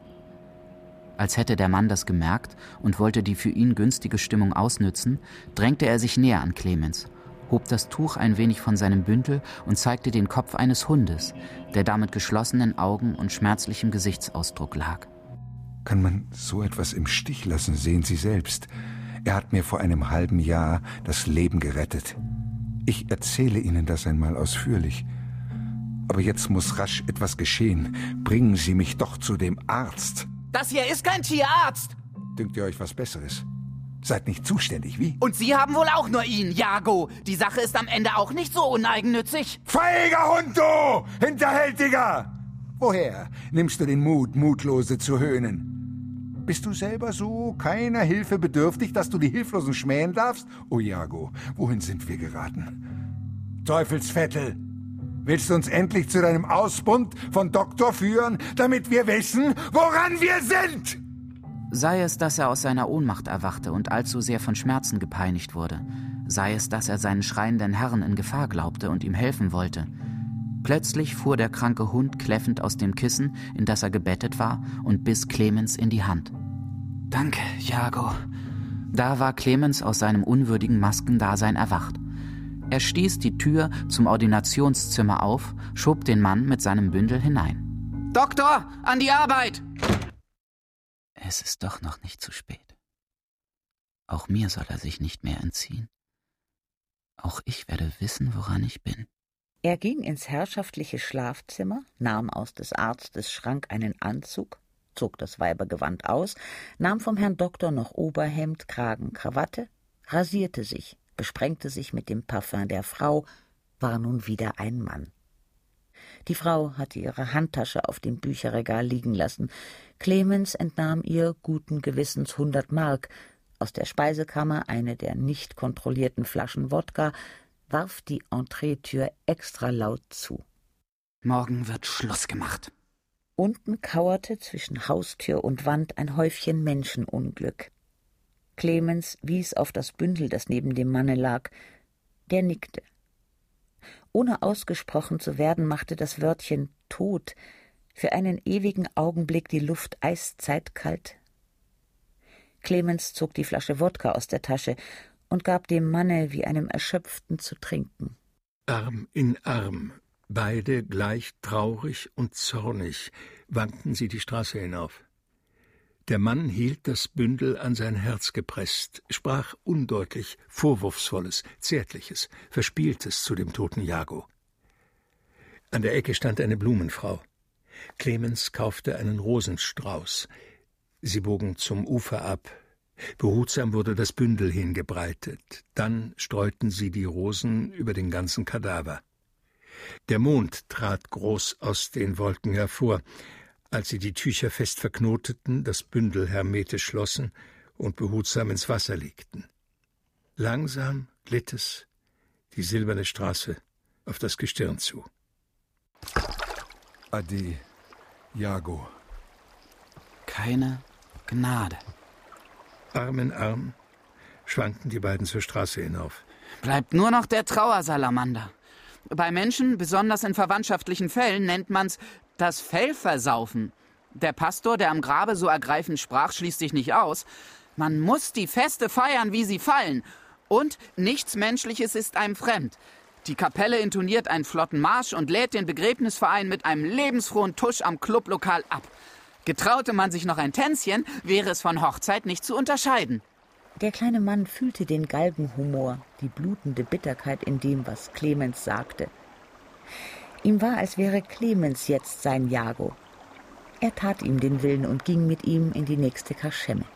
Als hätte der Mann das gemerkt und wollte die für ihn günstige Stimmung ausnützen, drängte er sich näher an Clemens, hob das Tuch ein wenig von seinem Bündel und zeigte den Kopf eines Hundes, der da mit geschlossenen Augen und schmerzlichem Gesichtsausdruck lag. Kann man so etwas im Stich lassen, sehen Sie selbst. Er hat mir vor einem halben Jahr das Leben gerettet. Ich erzähle Ihnen das einmal ausführlich. Aber jetzt muss rasch etwas geschehen. Bringen Sie mich doch zu dem Arzt. Das hier ist kein Tierarzt! Dünkt ihr euch was Besseres? Seid nicht zuständig, wie? Und Sie haben wohl auch nur ihn, Jago. Die Sache ist am Ende auch nicht so uneigennützig. Feiger Hund, du! Hinterhältiger! Woher nimmst du den Mut, Mutlose zu höhnen? Bist du selber so keiner Hilfe bedürftig, dass du die Hilflosen schmähen darfst? Oh, Jago, wohin sind wir geraten? Teufelsvettel! Willst du uns endlich zu deinem Ausbund von Doktor führen, damit wir wissen, woran wir sind? Sei es, dass er aus seiner Ohnmacht erwachte und allzu sehr von Schmerzen gepeinigt wurde, sei es, dass er seinen schreienden Herrn in Gefahr glaubte und ihm helfen wollte. Plötzlich fuhr der kranke Hund kläffend aus dem Kissen, in das er gebettet war, und biss Clemens in die Hand. »Danke, Jago.« Da war Clemens aus seinem unwürdigen Maskendasein erwacht. Er stieß die Tür zum Ordinationszimmer auf, schob den Mann mit seinem Bündel hinein. »Doktor, an die Arbeit!« Es ist doch noch nicht zu spät. Auch mir soll er sich nicht mehr entziehen. Auch ich werde wissen, woran ich bin. Er ging ins herrschaftliche Schlafzimmer, nahm aus des Arztes Schrank einen Anzug, zog das Weibergewand aus, nahm vom Herrn Doktor noch Oberhemd, Kragen, Krawatte, rasierte sich, besprengte sich mit dem Parfum der Frau, war nun wieder ein Mann. Die Frau hatte ihre Handtasche auf dem Bücherregal liegen lassen. Clemens entnahm ihr guten Gewissens 100 Mark, aus der Speisekammer eine der nicht kontrollierten Flaschen Wodka, warf die Entreetür extra laut zu. »Morgen wird Schluss gemacht.« Unten kauerte zwischen Haustür und Wand ein Häufchen Menschenunglück. Clemens wies auf das Bündel, das neben dem Manne lag. Der nickte. Ohne ausgesprochen zu werden, machte das Wörtchen »Tod« für einen ewigen Augenblick die Luft eiszeitkalt. Clemens zog die Flasche Wodka aus der Tasche und gab dem Manne wie einem Erschöpften zu trinken. Arm in Arm, beide gleich traurig und zornig, wankten sie die Straße hinauf. Der Mann hielt das Bündel an sein Herz gepresst, sprach undeutlich, Vorwurfsvolles, Zärtliches, Verspieltes zu dem toten Jago. An der Ecke stand eine Blumenfrau. Clemens kaufte einen Rosenstrauß. Sie bogen zum Ufer ab. Behutsam wurde das Bündel hingebreitet. Dann streuten sie die Rosen über den ganzen Kadaver. Der Mond trat groß aus den Wolken hervor, als sie die Tücher fest verknoteten, das Bündel hermetisch schlossen und behutsam ins Wasser legten. Langsam glitt es die silberne Straße auf das Gestirn zu. Ade, Jago. Keine Gnade. Arm in Arm schwankten die beiden zur Straße hinauf. Bleibt nur noch der Trauersalamander. Bei Menschen, besonders in verwandtschaftlichen Fällen, nennt man's das Fellversaufen. Der Pastor, der am Grabe so ergreifend sprach, schließt sich nicht aus. Man muss die Feste feiern, wie sie fallen. Und nichts Menschliches ist einem fremd. Die Kapelle intoniert einen flotten Marsch und lädt den Begräbnisverein mit einem lebensfrohen Tusch am Clublokal ab. Getraute man sich noch ein Tänzchen, wäre es von Hochzeit nicht zu unterscheiden. Der kleine Mann fühlte den Galgenhumor, die blutende Bitterkeit in dem, was Clemens sagte. Ihm war, als wäre Clemens jetzt sein Jago. Er tat ihm den Willen und ging mit ihm in die nächste Kaschemme.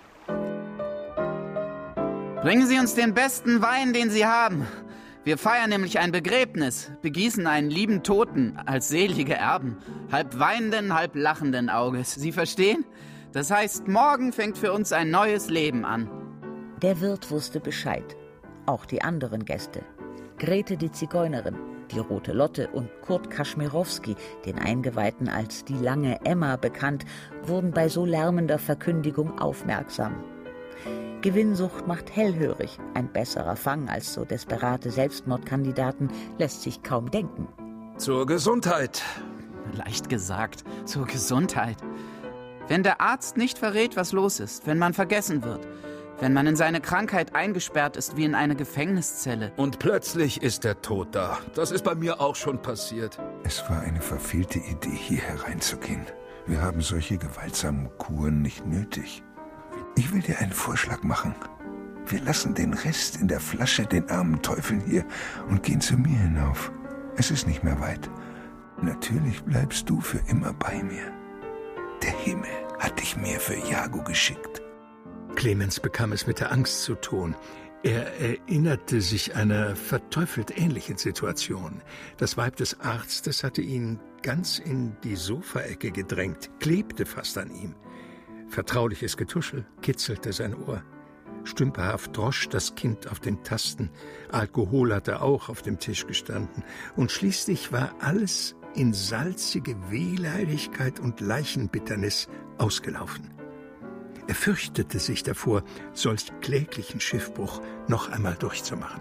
Bringen Sie uns den besten Wein, den Sie haben. Wir feiern nämlich ein Begräbnis, begießen einen lieben Toten als selige Erben, halb weinenden, halb lachenden Auges. Sie verstehen? Das heißt, morgen fängt für uns ein neues Leben an. Der Wirt wusste Bescheid. Auch die anderen Gäste. Grete die Zigeunerin, die Rote Lotte und Kurt Kaschmirowski, den Eingeweihten als die lange Emma bekannt, wurden bei so lärmender Verkündigung aufmerksam. Gewinnsucht macht hellhörig. Ein besserer Fang als so desperate Selbstmordkandidaten lässt sich kaum denken. Zur Gesundheit. Leicht gesagt, zur Gesundheit. Wenn der Arzt nicht verrät, was los ist, wenn man vergessen wird, wenn man in seine Krankheit eingesperrt ist wie in eine Gefängniszelle. Und plötzlich ist der Tod da. Das ist bei mir auch schon passiert. Es war eine verfehlte Idee, hier hereinzugehen. Wir haben solche gewaltsamen Kuren nicht nötig. Ich will dir einen Vorschlag machen. Wir lassen den Rest in der Flasche, den armen Teufeln hier, und gehen zu mir hinauf. Es ist nicht mehr weit. Natürlich bleibst du für immer bei mir. Der Himmel hat dich mir für Jago geschickt. Clemens bekam es mit der Angst zu tun. Er erinnerte sich einer verteufelt ähnlichen Situation. Das Weib des Arztes hatte ihn ganz in die Sofaecke gedrängt, klebte fast an ihm. Vertrauliches Getuschel kitzelte sein Ohr. Stümperhaft drosch das Kind auf den Tasten. Alkohol hatte auch auf dem Tisch gestanden. Und schließlich war alles in salzige Wehleidigkeit und Leichenbitternis ausgelaufen. Er fürchtete sich davor, solch kläglichen Schiffbruch noch einmal durchzumachen.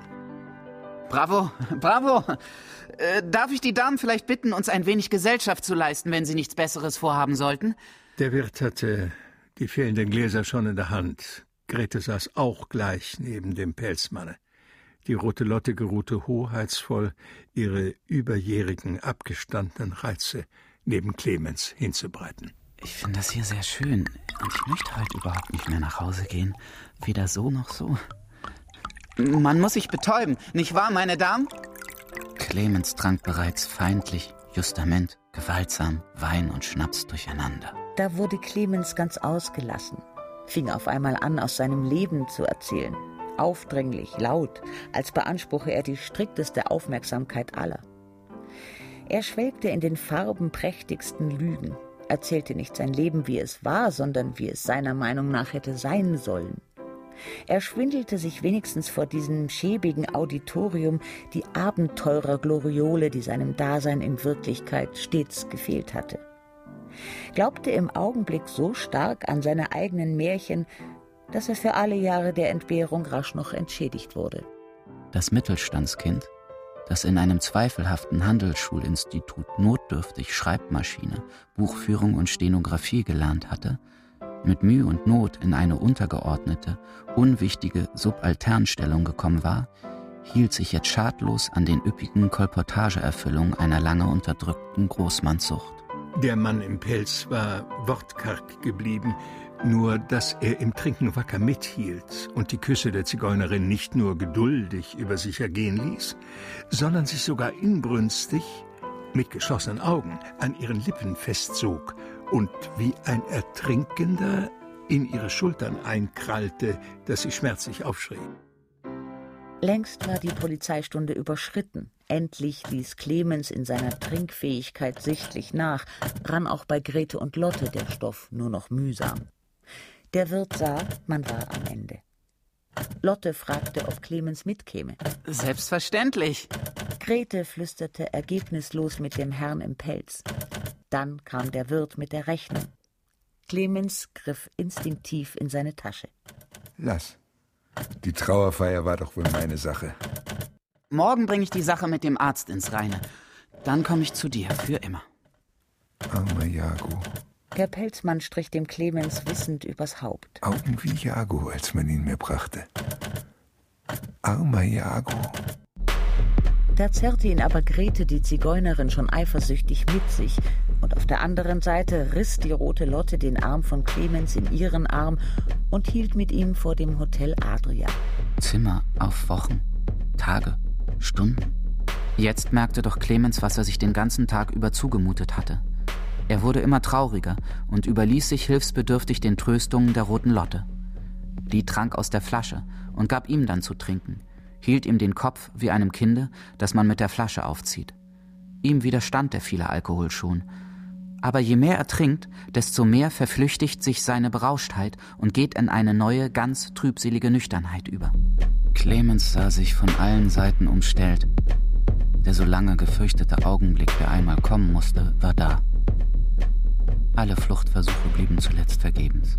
Bravo, bravo! Darf ich die Damen vielleicht bitten, uns ein wenig Gesellschaft zu leisten, wenn sie nichts Besseres vorhaben sollten? Der Wirt hatte die fehlenden Gläser schon in der Hand. Grete saß auch gleich neben dem Pelzmanne. Die Rote Lotte geruhte hoheitsvoll, ihre überjährigen, abgestandenen Reize neben Clemens hinzubreiten. Ich finde das hier sehr schön und ich möchte heute überhaupt nicht mehr nach Hause gehen. Weder so noch so. Man muss sich betäuben, nicht wahr, meine Damen? Clemens trank bereits feindlich, justament, gewaltsam Wein und Schnaps durcheinander. Da wurde Clemens ganz ausgelassen, fing auf einmal an, aus seinem Leben zu erzählen. Aufdringlich, laut, als beanspruche er die strikteste Aufmerksamkeit aller. Er schwelgte in den farbenprächtigsten Lügen, erzählte nicht sein Leben, wie es war, sondern wie es seiner Meinung nach hätte sein sollen. Er schwindelte sich wenigstens vor diesem schäbigen Auditorium die Abenteurergloriole, die seinem Dasein in Wirklichkeit stets gefehlt hatte. Glaubte im Augenblick so stark an seine eigenen Märchen, dass er für alle Jahre der Entbehrung rasch noch entschädigt wurde. Das Mittelstandskind, das in einem zweifelhaften Handelsschulinstitut notdürftig Schreibmaschine, Buchführung und Stenografie gelernt hatte, mit Mühe und Not in eine untergeordnete, unwichtige Subalternstellung gekommen war, hielt sich jetzt schadlos an den üppigen Kolportageerfüllungen einer lange unterdrückten Großmannssucht. Der Mann im Pelz war wortkarg geblieben, nur dass er im Trinken wacker mithielt und die Küsse der Zigeunerin nicht nur geduldig über sich ergehen ließ, sondern sich sogar inbrünstig, mit geschlossenen Augen, an ihren Lippen festzog und wie ein Ertrinkender in ihre Schultern einkrallte, dass sie schmerzlich aufschrie. Längst war die Polizeistunde überschritten. Endlich ließ Clemens in seiner Trinkfähigkeit sichtlich nach, rann auch bei Grete und Lotte der Stoff nur noch mühsam. Der Wirt sah, man war am Ende. Lotte fragte, ob Clemens mitkäme. Selbstverständlich. Grete flüsterte ergebnislos mit dem Herrn im Pelz. Dann kam der Wirt mit der Rechnung. Clemens griff instinktiv in seine Tasche. Lass. Die Trauerfeier war doch wohl meine Sache. Morgen bringe ich die Sache mit dem Arzt ins Reine. Dann komme ich zu dir, für immer. Armer Jago. Der Pelzmann strich dem Clemens wissend übers Haupt. Augen wie Jago, als man ihn mir brachte. Armer Jago. Da zerrte ihn aber Grete, die Zigeunerin, schon eifersüchtig mit sich. Und auf der anderen Seite riss die rote Lotte den Arm von Clemens in ihren Arm und hielt mit ihm vor dem Hotel Adria. Zimmer auf Wochen, Tage, Stunden. Jetzt merkte doch Clemens, was er sich den ganzen Tag über zugemutet hatte. Er wurde immer trauriger und überließ sich hilfsbedürftig den Tröstungen der roten Lotte. Die trank aus der Flasche und gab ihm dann zu trinken, hielt ihm den Kopf wie einem Kinde, das man mit der Flasche aufzieht. Ihm widerstand der viele Alkohol schon. Aber je mehr er trinkt, desto mehr verflüchtigt sich seine Berauschtheit und geht in eine neue, ganz trübselige Nüchternheit über. Clemens sah sich von allen Seiten umstellt. Der so lange gefürchtete Augenblick, der einmal kommen musste, war da. Alle Fluchtversuche blieben zuletzt vergebens.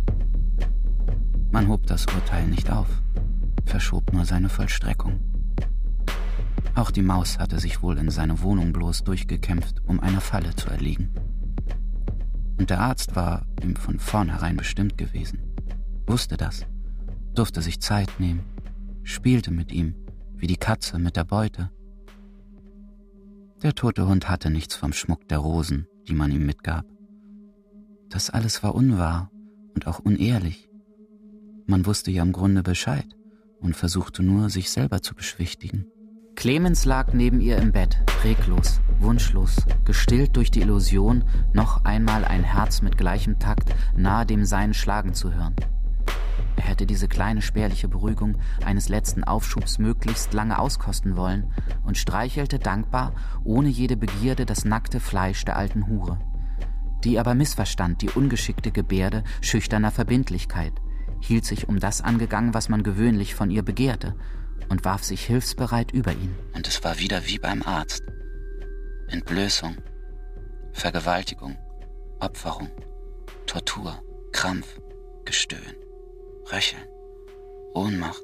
Man hob das Urteil nicht auf, verschob nur seine Vollstreckung. Auch die Maus hatte sich wohl in seine Wohnung bloß durchgekämpft, um einer Falle zu erliegen. Und der Arzt war ihm von vornherein bestimmt gewesen, wusste das, durfte sich Zeit nehmen, spielte mit ihm, wie die Katze mit der Beute. Der tote Hund hatte nichts vom Schmuck der Rosen, die man ihm mitgab. Das alles war unwahr und auch unehrlich. Man wusste ja im Grunde Bescheid und versuchte nur, sich selber zu beschwichtigen. Clemens lag neben ihr im Bett, reglos, wunschlos, gestillt durch die Illusion, noch einmal ein Herz mit gleichem Takt nahe dem Seinen schlagen zu hören. Er hätte diese kleine spärliche Beruhigung eines letzten Aufschubs möglichst lange auskosten wollen und streichelte dankbar, ohne jede Begierde, das nackte Fleisch der alten Hure. Die aber missverstand die ungeschickte Gebärde schüchterner Verbindlichkeit, hielt sich um das angegangen, was man gewöhnlich von ihr begehrte, und warf sich hilfsbereit über ihn. Und es war wieder wie beim Arzt. Entblößung, Vergewaltigung, Opferung, Tortur, Krampf, Gestöhn, Röcheln, Ohnmacht.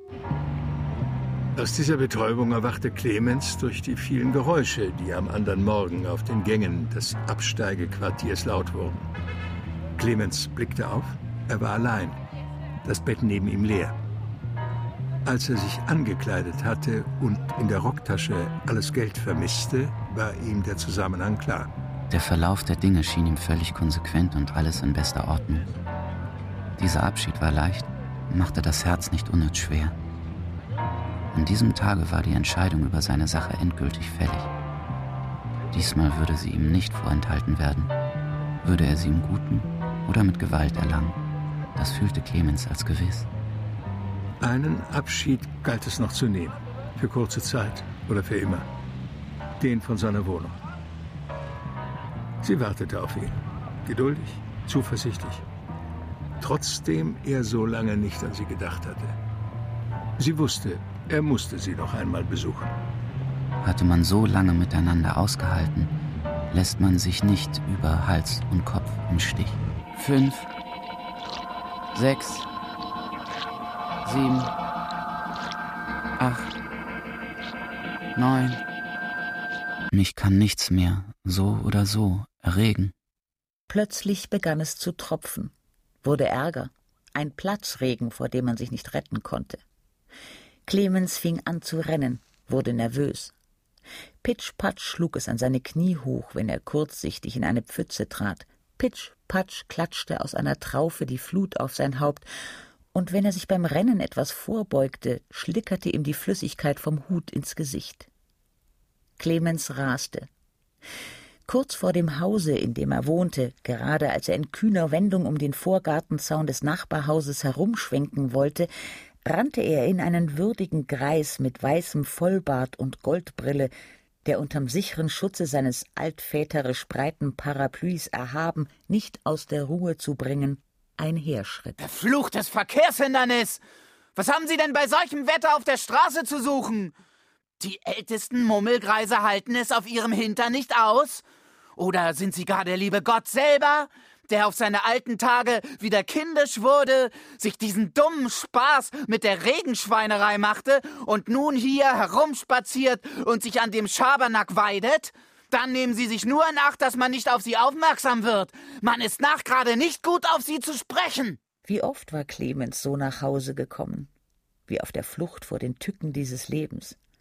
Aus dieser Betäubung erwachte Clemens durch die vielen Geräusche, die am anderen Morgen auf den Gängen des Absteigequartiers laut wurden. Clemens blickte auf, er war allein, das Bett neben ihm leer. Als er sich angekleidet hatte und in der Rocktasche alles Geld vermisste, war ihm der Zusammenhang klar. Der Verlauf der Dinge schien ihm völlig konsequent und alles in bester Ordnung. Dieser Abschied war leicht, machte das Herz nicht unnütz schwer. An diesem Tage war die Entscheidung über seine Sache endgültig fällig. Diesmal würde sie ihm nicht vorenthalten werden, würde er sie im Guten oder mit Gewalt erlangen. Das fühlte Clemens als gewiss. Einen Abschied galt es noch zu nehmen, für kurze Zeit oder für immer. Den von seiner Wohnung. Sie wartete auf ihn, geduldig, zuversichtlich. Trotzdem er so lange nicht an sie gedacht hatte. Sie wusste, er musste sie noch einmal besuchen. Hatte man so lange miteinander ausgehalten, lässt man sich nicht über Hals und Kopf im Stich. 5, 6, 7, 8, 9. Mich kann nichts mehr, so oder so, erregen. Plötzlich begann es zu tropfen, wurde Ärger, ein Platzregen, vor dem man sich nicht retten konnte. Clemens fing an zu rennen, wurde nervös. Pitsch-patsch schlug es an seine Knie hoch, wenn er kurzsichtig in eine Pfütze trat. Pitsch-patsch klatschte aus einer Traufe die Flut auf sein Haupt, und wenn er sich beim Rennen etwas vorbeugte, schlickerte ihm die Flüssigkeit vom Hut ins Gesicht. Clemens raste. Kurz vor dem Hause, in dem er wohnte, gerade als er in kühner Wendung um den Vorgartenzaun des Nachbarhauses herumschwenken wollte, rannte er in einen würdigen Greis mit weißem Vollbart und Goldbrille, der unterm sicheren Schutze seines altväterisch breiten Parapluies erhaben, nicht aus der Ruhe zu bringen, einherschritt. Verfluchtes Verkehrshindernis! Was haben Sie denn bei solchem Wetter auf der Straße zu suchen? Die ältesten Mummelgreise halten es auf ihrem Hintern nicht aus? Oder sind Sie gar der liebe Gott selber, der auf seine alten Tage wieder kindisch wurde, sich diesen dummen Spaß mit der Regenschweinerei machte und nun hier herumspaziert und sich an dem Schabernack weidet? Dann nehmen Sie sich nur in Acht, dass man nicht auf Sie aufmerksam wird. Man ist nachgerade nicht gut, auf Sie zu sprechen. Wie oft war Clemens so nach Hause gekommen, wie auf der Flucht vor den Tücken dieses Lebens.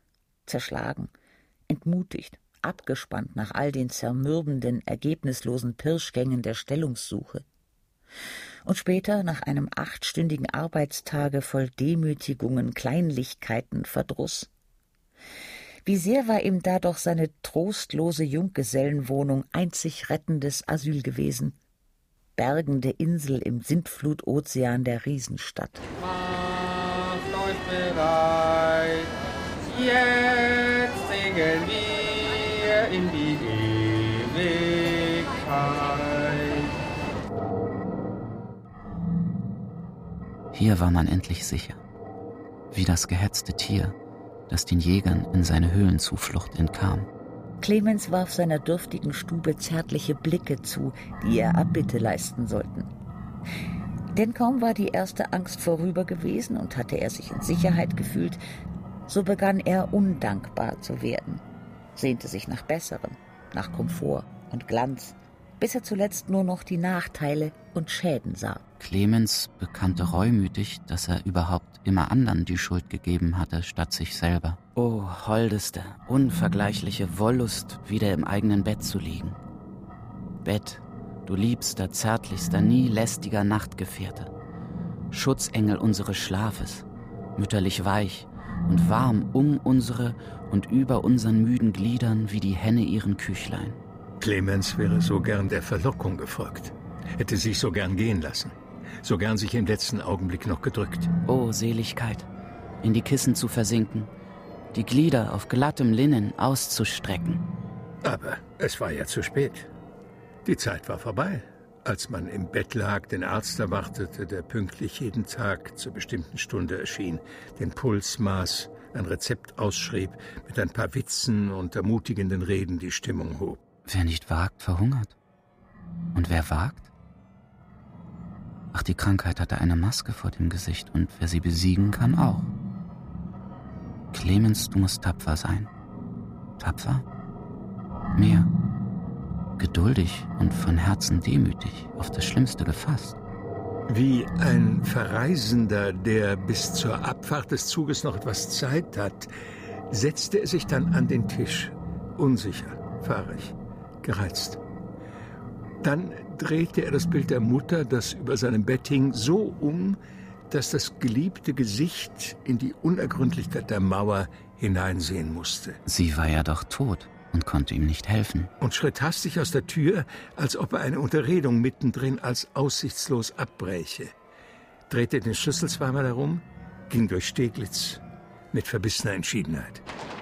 zerschlagen, entmutigt, abgespannt nach all den zermürbenden, ergebnislosen Pirschgängen der Stellungssuche. Und später, nach einem 8-stündigen Arbeitstage voll Demütigungen, Kleinlichkeiten, Verdruss. Wie sehr war ihm da doch seine trostlose Junggesellenwohnung einzig rettendes Asyl gewesen. Bergende Insel im Sintflutozean der Riesenstadt. Macht euch bereit, jetzt singen wir in die Ewigkeit. Hier war man endlich sicher. Wie das gehetzte Tier, das den Jägern in seine Höhlenzuflucht entkam. Clemens warf seiner dürftigen Stube zärtliche Blicke zu, die ihr Abbitte leisten sollten. Denn kaum war die erste Angst vorüber gewesen und hatte er sich in Sicherheit gefühlt, so begann er undankbar zu werden, sehnte sich nach Besserem, nach Komfort und Glanz, bis er zuletzt nur noch die Nachteile und Schäden sah. Clemens bekannte reumütig, dass er überhaupt immer anderen die Schuld gegeben hatte, statt sich selber. Oh, holdeste, unvergleichliche Wollust, wieder im eigenen Bett zu liegen. Bett, du liebster, zärtlichster, nie lästiger Nachtgefährte. Schutzengel unseres Schlafes, mütterlich weich und warm um unsere und über unseren müden Gliedern wie die Henne ihren Küchlein. Clemens wäre so gern der Verlockung gefolgt, hätte sich so gern gehen lassen, so gern sich im letzten Augenblick noch gedrückt. Oh, Seligkeit, in die Kissen zu versinken, die Glieder auf glattem Linnen auszustrecken. Aber es war ja zu spät. Die Zeit war vorbei. Als man im Bett lag, den Arzt erwartete, der pünktlich jeden Tag zur bestimmten Stunde erschien, den Puls maß, ein Rezept ausschrieb, mit ein paar Witzen und ermutigenden Reden die Stimmung hob. Wer nicht wagt, verhungert. Und wer wagt? Ach, die Krankheit hatte eine Maske vor dem Gesicht und wer sie besiegen kann, auch. Clemens, du musst tapfer sein. Tapfer? Mehr. Geduldig und von Herzen demütig, auf das Schlimmste gefasst. Wie ein Verreisender, der bis zur Abfahrt des Zuges noch etwas Zeit hat, setzte er sich dann an den Tisch, unsicher, fahrig, gereizt. Dann drehte er das Bild der Mutter, das über seinem Bett hing, so um, dass das geliebte Gesicht in die Unergründlichkeit der Mauer hineinsehen musste. Sie war ja doch tot und konnte ihm nicht helfen. Und schritt hastig aus der Tür, als ob er eine Unterredung mittendrin als aussichtslos abbräche. Drehte den Schlüssel zweimal herum, ging durch Steglitz mit verbissener Entschiedenheit.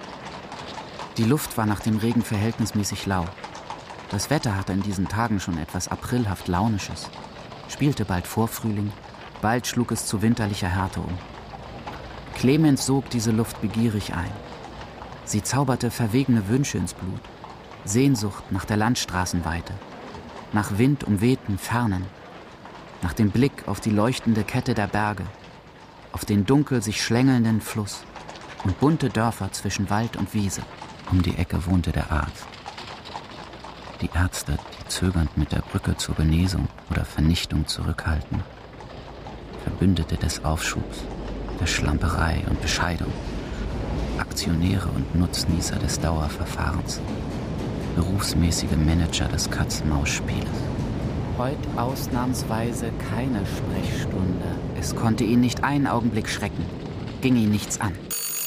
Die Luft war nach dem Regen verhältnismäßig lau. Das Wetter hatte in diesen Tagen schon etwas aprilhaft Launisches. Spielte bald Vorfrühling, bald schlug es zu winterlicher Härte um. Clemens sog diese Luft begierig ein. Sie zauberte verwegene Wünsche ins Blut, Sehnsucht nach der Landstraßenweite, nach windumwehten Fernen, nach dem Blick auf die leuchtende Kette der Berge, auf den dunkel sich schlängelnden Fluss und bunte Dörfer zwischen Wald und Wiese. Um die Ecke wohnte der Arzt. Die Ärzte, die zögernd mit der Brücke zur Genesung oder Vernichtung zurückhalten. Verbündete des Aufschubs, der Schlamperei und Bescheidung. Aktionäre und Nutznießer des Dauerverfahrens. Berufsmäßige Manager des Katz-Maus-Spieles. Heut ausnahmsweise keine Sprechstunde. Es konnte ihn nicht einen Augenblick schrecken. Ging ihn nichts an.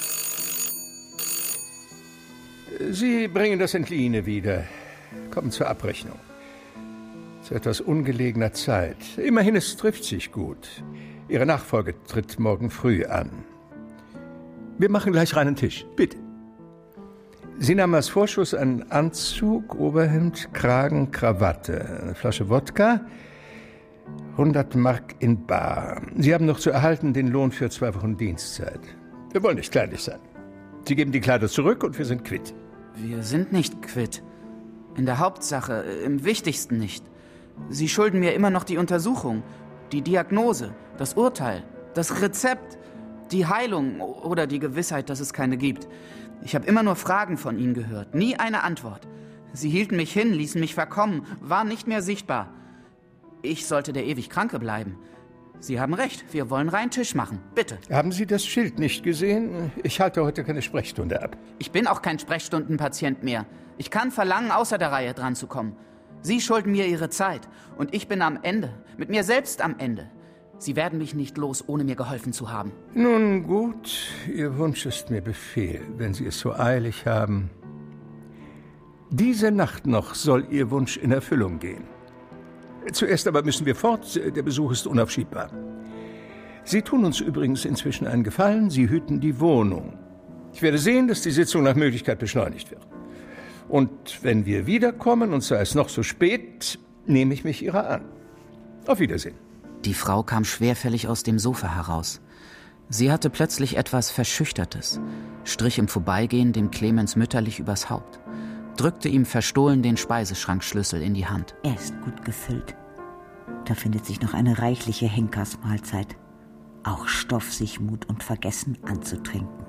Sie bringen das Entliehene wieder. Kommen zur Abrechnung. Zu etwas ungelegener Zeit. Immerhin, es trifft sich gut. Ihre Nachfolge tritt morgen früh an. Wir machen gleich reinen Tisch. Bitte. Sie nahmen als Vorschuss einen Anzug, Oberhemd, Kragen, Krawatte, eine Flasche Wodka, 100 Mark in bar. Sie haben noch zu erhalten den Lohn für 2 Wochen Dienstzeit. Wir wollen nicht kleinlich sein. Sie geben die Kleider zurück und wir sind quitt. Wir sind nicht quitt. In der Hauptsache, im Wichtigsten nicht. Sie schulden mir immer noch die Untersuchung, die Diagnose, das Urteil, das Rezept, die Heilung oder die Gewissheit, dass es keine gibt. Ich habe immer nur Fragen von Ihnen gehört, nie eine Antwort. Sie hielten mich hin, ließen mich verkommen, waren nicht mehr sichtbar. Ich sollte der ewig Kranke bleiben. Sie haben recht, wir wollen rein Tisch machen. Bitte. Haben Sie das Schild nicht gesehen? Ich halte heute keine Sprechstunde ab. Ich bin auch kein Sprechstundenpatient mehr. Ich kann verlangen, außer der Reihe dran zu kommen. Sie schulden mir Ihre Zeit und ich bin am Ende, mit mir selbst am Ende. Sie werden mich nicht los, ohne mir geholfen zu haben. Nun gut, Ihr Wunsch ist mir Befehl, wenn Sie es so eilig haben. Diese Nacht noch soll Ihr Wunsch in Erfüllung gehen. Zuerst aber müssen wir fort, der Besuch ist unaufschiebbar. Sie tun uns übrigens inzwischen einen Gefallen, Sie hüten die Wohnung. Ich werde sehen, dass die Sitzung nach Möglichkeit beschleunigt wird. Und wenn wir wiederkommen, und sei es noch so spät, nehme ich mich Ihrer an. Auf Wiedersehen. Die Frau kam schwerfällig aus dem Sofa heraus. Sie hatte plötzlich etwas Verschüchtertes, strich im Vorbeigehen dem Clemens mütterlich übers Haupt, drückte ihm verstohlen den Speiseschrankschlüssel in die Hand. Er ist gut gefüllt. Da findet sich noch eine reichliche Henkersmahlzeit. Auch Stoff, sich Mut und Vergessen anzutrinken.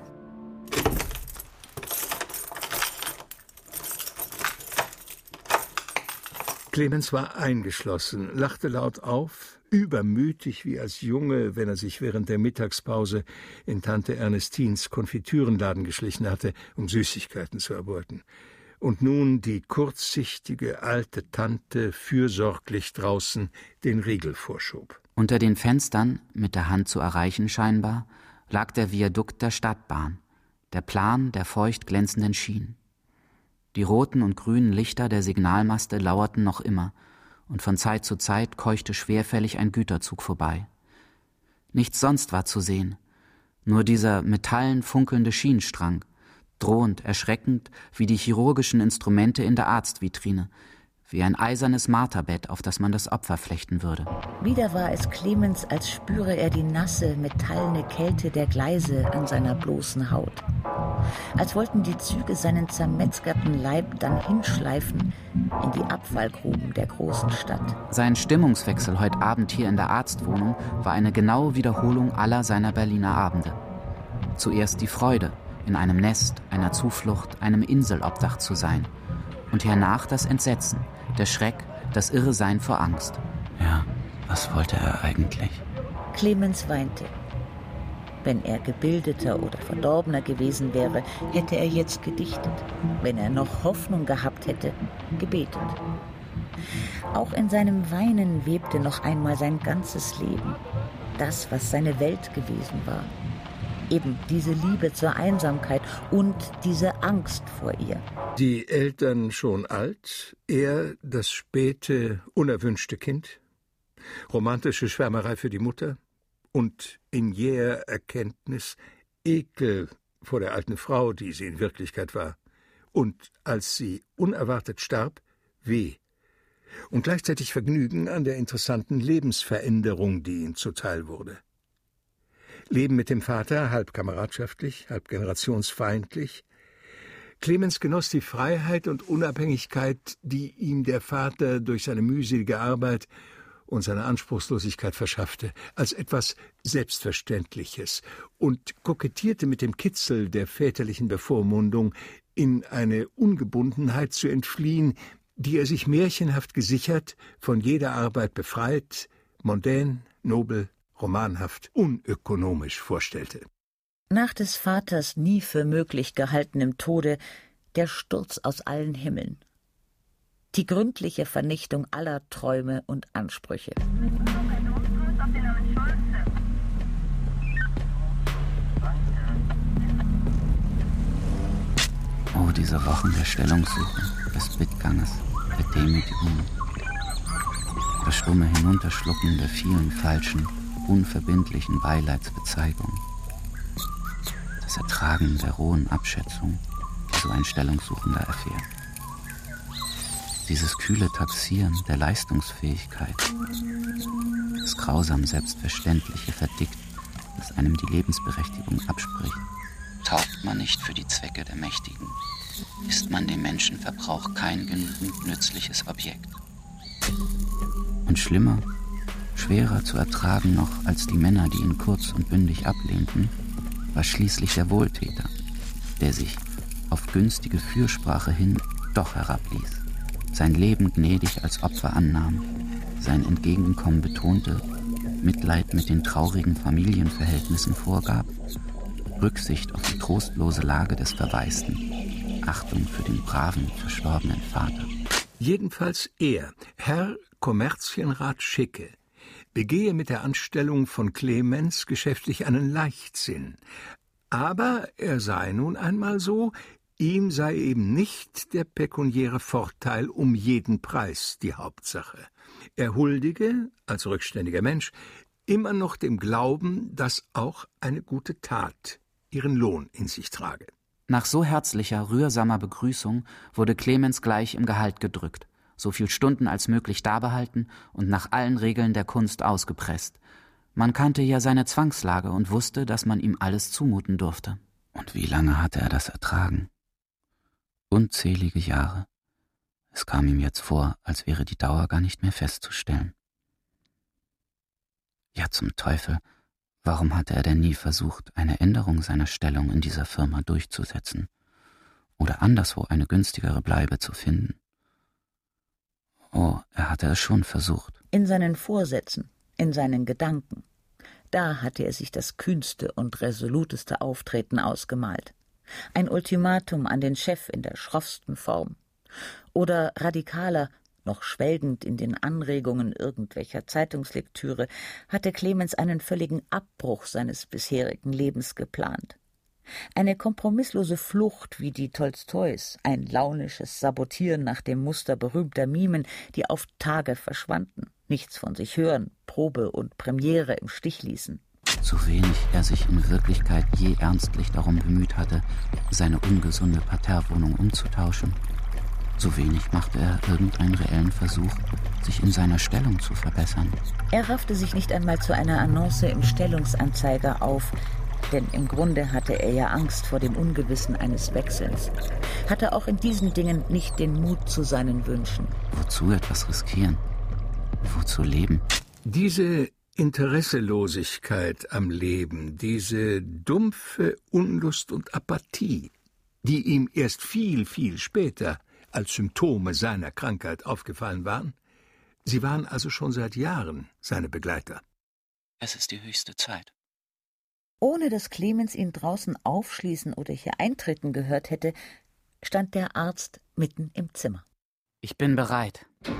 Clemens war eingeschlossen, lachte laut auf, übermütig wie als Junge, wenn er sich während der Mittagspause in Tante Ernestines Konfitürenladen geschlichen hatte, um Süßigkeiten zu erbeuten. Und nun die kurzsichtige alte Tante fürsorglich draußen den Riegel vorschob. Unter den Fenstern, mit der Hand zu erreichen scheinbar, lag der Viadukt der Stadtbahn, der Plan der feucht glänzenden Schienen. Die roten und grünen Lichter der Signalmaste lauerten noch immer, und von Zeit zu Zeit keuchte schwerfällig ein Güterzug vorbei. Nichts sonst war zu sehen, nur dieser metallen funkelnde Schienenstrang, drohend, erschreckend wie die chirurgischen Instrumente in der Arztvitrine, wie ein eisernes Marterbett, auf das man das Opfer flechten würde. Wieder war es Clemens, als spüre er die nasse, metallene Kälte der Gleise an seiner bloßen Haut. Als wollten die Züge seinen zermetzgerten Leib dann hinschleifen in die Abfallgruben der großen Stadt. Sein Stimmungswechsel heute Abend hier in der Arztwohnung war eine genaue Wiederholung aller seiner Berliner Abende. Zuerst die Freude, in einem Nest, einer Zuflucht, einem Inselobdach zu sein. Und hernach das Entsetzen, der Schreck, das Irresein vor Angst. Ja, was wollte er eigentlich? Clemens weinte. Wenn er gebildeter oder verdorbener gewesen wäre, hätte er jetzt gedichtet. Wenn er noch Hoffnung gehabt hätte, gebetet. Auch in seinem Weinen webte noch einmal sein ganzes Leben. Das, was seine Welt gewesen war. Eben diese Liebe zur Einsamkeit und diese Angst vor ihr. Die Eltern schon alt, er das späte, unerwünschte Kind, romantische Schwärmerei für die Mutter und in jäher Erkenntnis Ekel vor der alten Frau, die sie in Wirklichkeit war, und als sie unerwartet starb, Weh und gleichzeitig Vergnügen an der interessanten Lebensveränderung, die ihm zuteil wurde. Leben mit dem Vater, halb kameradschaftlich, halb generationsfeindlich. Clemens genoss die Freiheit und Unabhängigkeit, die ihm der Vater durch seine mühselige Arbeit und seine Anspruchslosigkeit verschaffte, als etwas Selbstverständliches und kokettierte mit dem Kitzel der väterlichen Bevormundung, in eine Ungebundenheit zu entfliehen, die er sich märchenhaft gesichert, von jeder Arbeit befreit, mondän, nobel, romanhaft, unökonomisch vorstellte. Nach des Vaters nie für möglich gehaltenem Tode der Sturz aus allen Himmeln. Die gründliche Vernichtung aller Träume und Ansprüche. Oh, diese Wochen der Stellungssuche, des Bittganges, der Demütigung, das stumme Hinunterschlucken der vielen falschen, unverbindlichen Beileidsbezeigungen, das Ertragen der rohen Abschätzung, die so ein Stellungssuchender erfährt. Dieses kühle Taxieren der Leistungsfähigkeit, das grausam Selbstverständliche verdickt, das einem die Lebensberechtigung abspricht. Taugt man nicht für die Zwecke der Mächtigen, ist man dem Menschenverbrauch kein genügend nützliches Objekt. Und schlimmer, schwerer zu ertragen noch als die Männer, die ihn kurz und bündig ablehnten, war schließlich der Wohltäter, der sich auf günstige Fürsprache hin doch herabließ, sein Leben gnädig als Opfer annahm, sein Entgegenkommen betonte, Mitleid mit den traurigen Familienverhältnissen vorgab, Rücksicht auf die trostlose Lage des Verwaisten, Achtung für den braven, verstorbenen Vater. Jedenfalls er, Herr Kommerzienrat Schicke, begehe mit der Anstellung von Clemens geschäftlich einen Leichtsinn. Aber er sei nun einmal so, ihm sei eben nicht der pekuniäre Vorteil um jeden Preis die Hauptsache. Er huldige, als rückständiger Mensch, immer noch dem Glauben, dass auch eine gute Tat ihren Lohn in sich trage. Nach so herzlicher, rührsamer Begrüßung wurde Clemens gleich im Gehalt gedrückt, so viel Stunden als möglich dabehalten und nach allen Regeln der Kunst ausgepresst. Man kannte ja seine Zwangslage und wusste, dass man ihm alles zumuten durfte. Und wie lange hatte er das ertragen? Unzählige Jahre. Es kam ihm jetzt vor, als wäre die Dauer gar nicht mehr festzustellen. Ja, zum Teufel, warum hatte er denn nie versucht, eine Änderung seiner Stellung in dieser Firma durchzusetzen oder anderswo eine günstigere Bleibe zu finden? Oh, er hatte es schon versucht. In seinen Vorsätzen, in seinen Gedanken, da hatte er sich das kühnste und resoluteste Auftreten ausgemalt. Ein Ultimatum an den Chef in der schroffsten Form. Oder radikaler, noch schwelgend in den Anregungen irgendwelcher Zeitungslektüre, hatte Clemens einen völligen Abbruch seines bisherigen Lebens geplant. Eine kompromisslose Flucht wie die Tolstois, ein launisches Sabotieren nach dem Muster berühmter Mimen, die auf Tage verschwanden, nichts von sich hören, Probe und Premiere im Stich ließen. So wenig er sich in Wirklichkeit je ernstlich darum bemüht hatte, seine ungesunde Parterrewohnung umzutauschen, so wenig machte er irgendeinen reellen Versuch, sich in seiner Stellung zu verbessern. Er raffte sich nicht einmal zu einer Annonce im Stellungsanzeiger auf, denn im Grunde hatte er ja Angst vor dem Ungewissen eines Wechsels, hatte auch in diesen Dingen nicht den Mut zu seinen Wünschen. Wozu etwas riskieren? Wozu leben? Diese Interesselosigkeit am Leben, diese dumpfe Unlust und Apathie, die ihm erst viel, viel später als Symptome seiner Krankheit aufgefallen waren, sie waren also schon seit Jahren seine Begleiter. Es ist die höchste Zeit. Ohne dass Clemens ihn draußen aufschließen oder hier eintreten gehört hätte, stand der Arzt mitten im Zimmer. Ich bin bereit.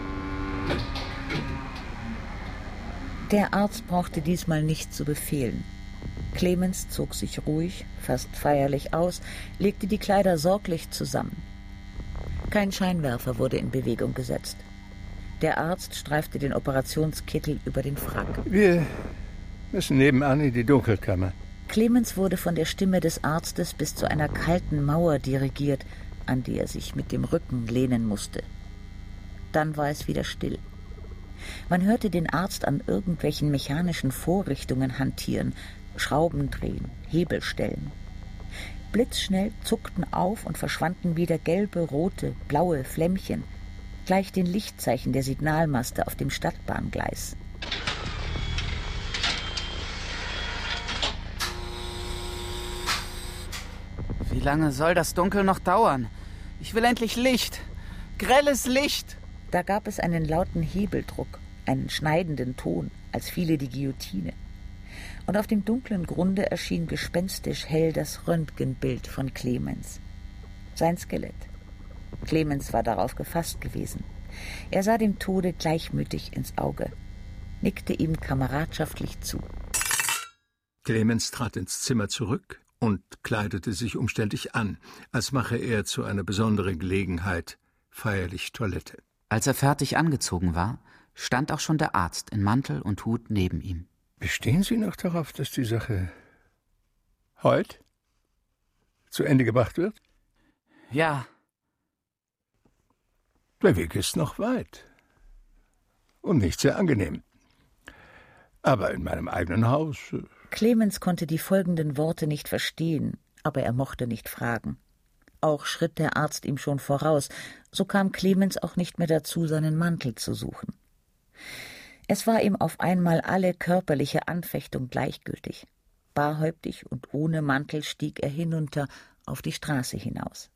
Der Arzt brauchte diesmal nicht zu befehlen. Clemens zog sich ruhig, fast feierlich aus, legte die Kleider sorglich zusammen. Kein Scheinwerfer wurde in Bewegung gesetzt. Der Arzt streifte den Operationskittel über den Frack. Wir müssen nebenan in die Dunkelkammer. Clemens wurde von der Stimme des Arztes bis zu einer kalten Mauer dirigiert, an die er sich mit dem Rücken lehnen musste. Dann war es wieder still. Man hörte den Arzt an irgendwelchen mechanischen Vorrichtungen hantieren, Schrauben drehen, Hebel stellen. Blitzschnell zuckten auf und verschwanden wieder gelbe, rote, blaue Flämmchen, gleich den Lichtzeichen der Signalmaste auf dem Stadtbahngleis. Wie lange soll das Dunkel noch dauern? Ich will endlich Licht. Grelles Licht. Da gab es einen lauten Hebeldruck, einen schneidenden Ton, als fiele die Guillotine. Und auf dem dunklen Grunde erschien gespenstisch hell das Röntgenbild von Clemens. Sein Skelett. Clemens war darauf gefasst gewesen. Er sah dem Tode gleichmütig ins Auge, nickte ihm kameradschaftlich zu. Clemens trat ins Zimmer zurück und kleidete sich umständlich an, als mache er zu einer besonderen Gelegenheit feierlich Toilette. Als er fertig angezogen war, stand auch schon der Arzt in Mantel und Hut neben ihm. Bestehen Sie noch darauf, dass die Sache heute zu Ende gebracht wird? Ja. Der Weg ist noch weit und nicht sehr angenehm. Aber in meinem eigenen Haus... Clemens konnte die folgenden Worte nicht verstehen, aber er mochte nicht fragen. Auch schritt der Arzt ihm schon voraus, so kam Clemens auch nicht mehr dazu, seinen Mantel zu suchen. Es war ihm auf einmal alle körperliche Anfechtung gleichgültig. Barhäuptig und ohne Mantel stieg er hinunter auf die Straße hinaus.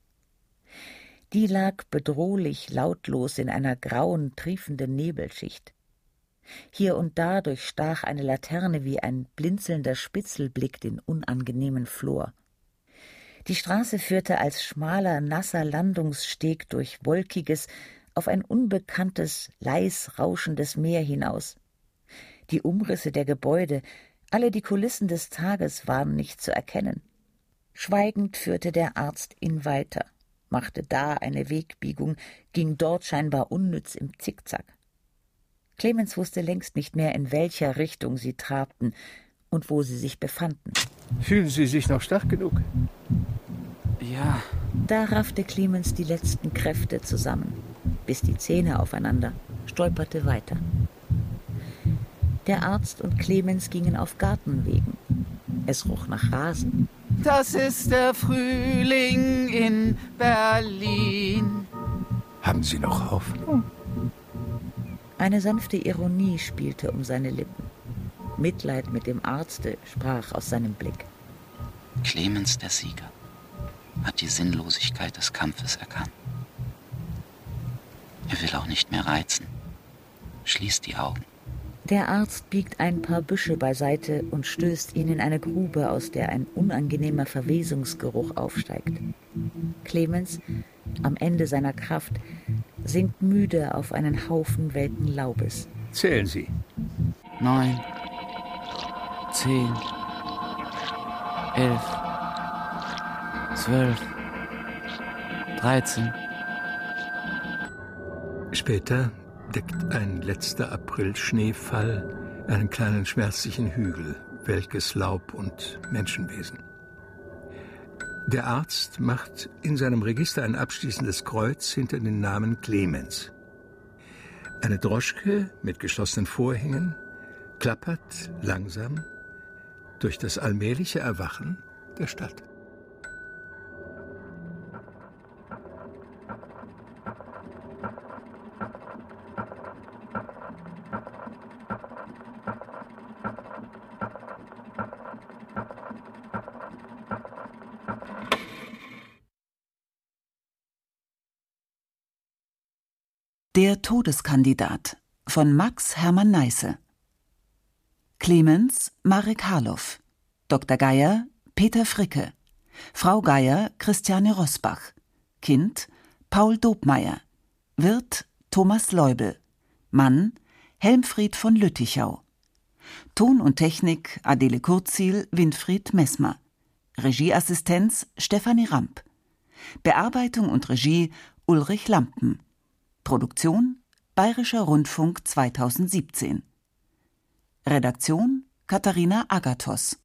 Die lag bedrohlich lautlos in einer grauen, triefenden Nebelschicht. Hier und da durchstach eine Laterne wie ein blinzelnder Spitzelblick den unangenehmen Flor. Die Straße führte als schmaler, nasser Landungssteg durch wolkiges, auf ein unbekanntes, leis rauschendes Meer hinaus. Die Umrisse der Gebäude, alle die Kulissen des Tages waren nicht zu erkennen. Schweigend führte der Arzt ihn weiter, machte da eine Wegbiegung, ging dort scheinbar unnütz im Zickzack. Clemens wusste längst nicht mehr, in welcher Richtung sie trabten und wo sie sich befanden. Fühlen Sie sich noch stark genug? Ja. Da raffte Clemens die letzten Kräfte zusammen, biss die Zähne aufeinander, stolperte weiter. Der Arzt und Clemens gingen auf Gartenwegen. Es roch nach Rasen. Das ist der Frühling in Berlin. Haben Sie noch Hoffnung? Eine sanfte Ironie spielte um seine Lippen. Mitleid mit dem Arzte sprach aus seinem Blick. Clemens, der Sieger, hat die Sinnlosigkeit des Kampfes erkannt. Er will auch nicht mehr reizen. Schließt die Augen. Der Arzt biegt ein paar Büsche beiseite und stößt ihn in eine Grube, aus der ein unangenehmer Verwesungsgeruch aufsteigt. Clemens, am Ende seiner Kraft, sinkt müde auf einen Haufen welken Laubes. Zählen Sie. 9, 10, 11, 12, 13. Später deckt ein letzter Aprilschneefall einen kleinen schmerzlichen Hügel, welkes Laub und Menschenwesen. Der Arzt macht in seinem Register ein abschließendes Kreuz hinter den Namen Clemens. Eine Droschke mit geschlossenen Vorhängen klappert langsam durch das allmähliche Erwachen der Stadt. Der Todeskandidat von Max Hermann Neisse. Clemens Marek Harloff, Dr. Geier Peter Fricke, Frau Geier Christiane Rosbach, Kind Paul Dobmeier, Wirt Thomas Leubel, Mann Helmfried von Lüttichau, Ton und Technik Adele Kurzil, Winfried Messmer, Regieassistenz Stefanie Ramp, Bearbeitung und Regie Ulrich Lampen, Produktion Bayerischer Rundfunk 2017. Redaktion Katharina Agathos.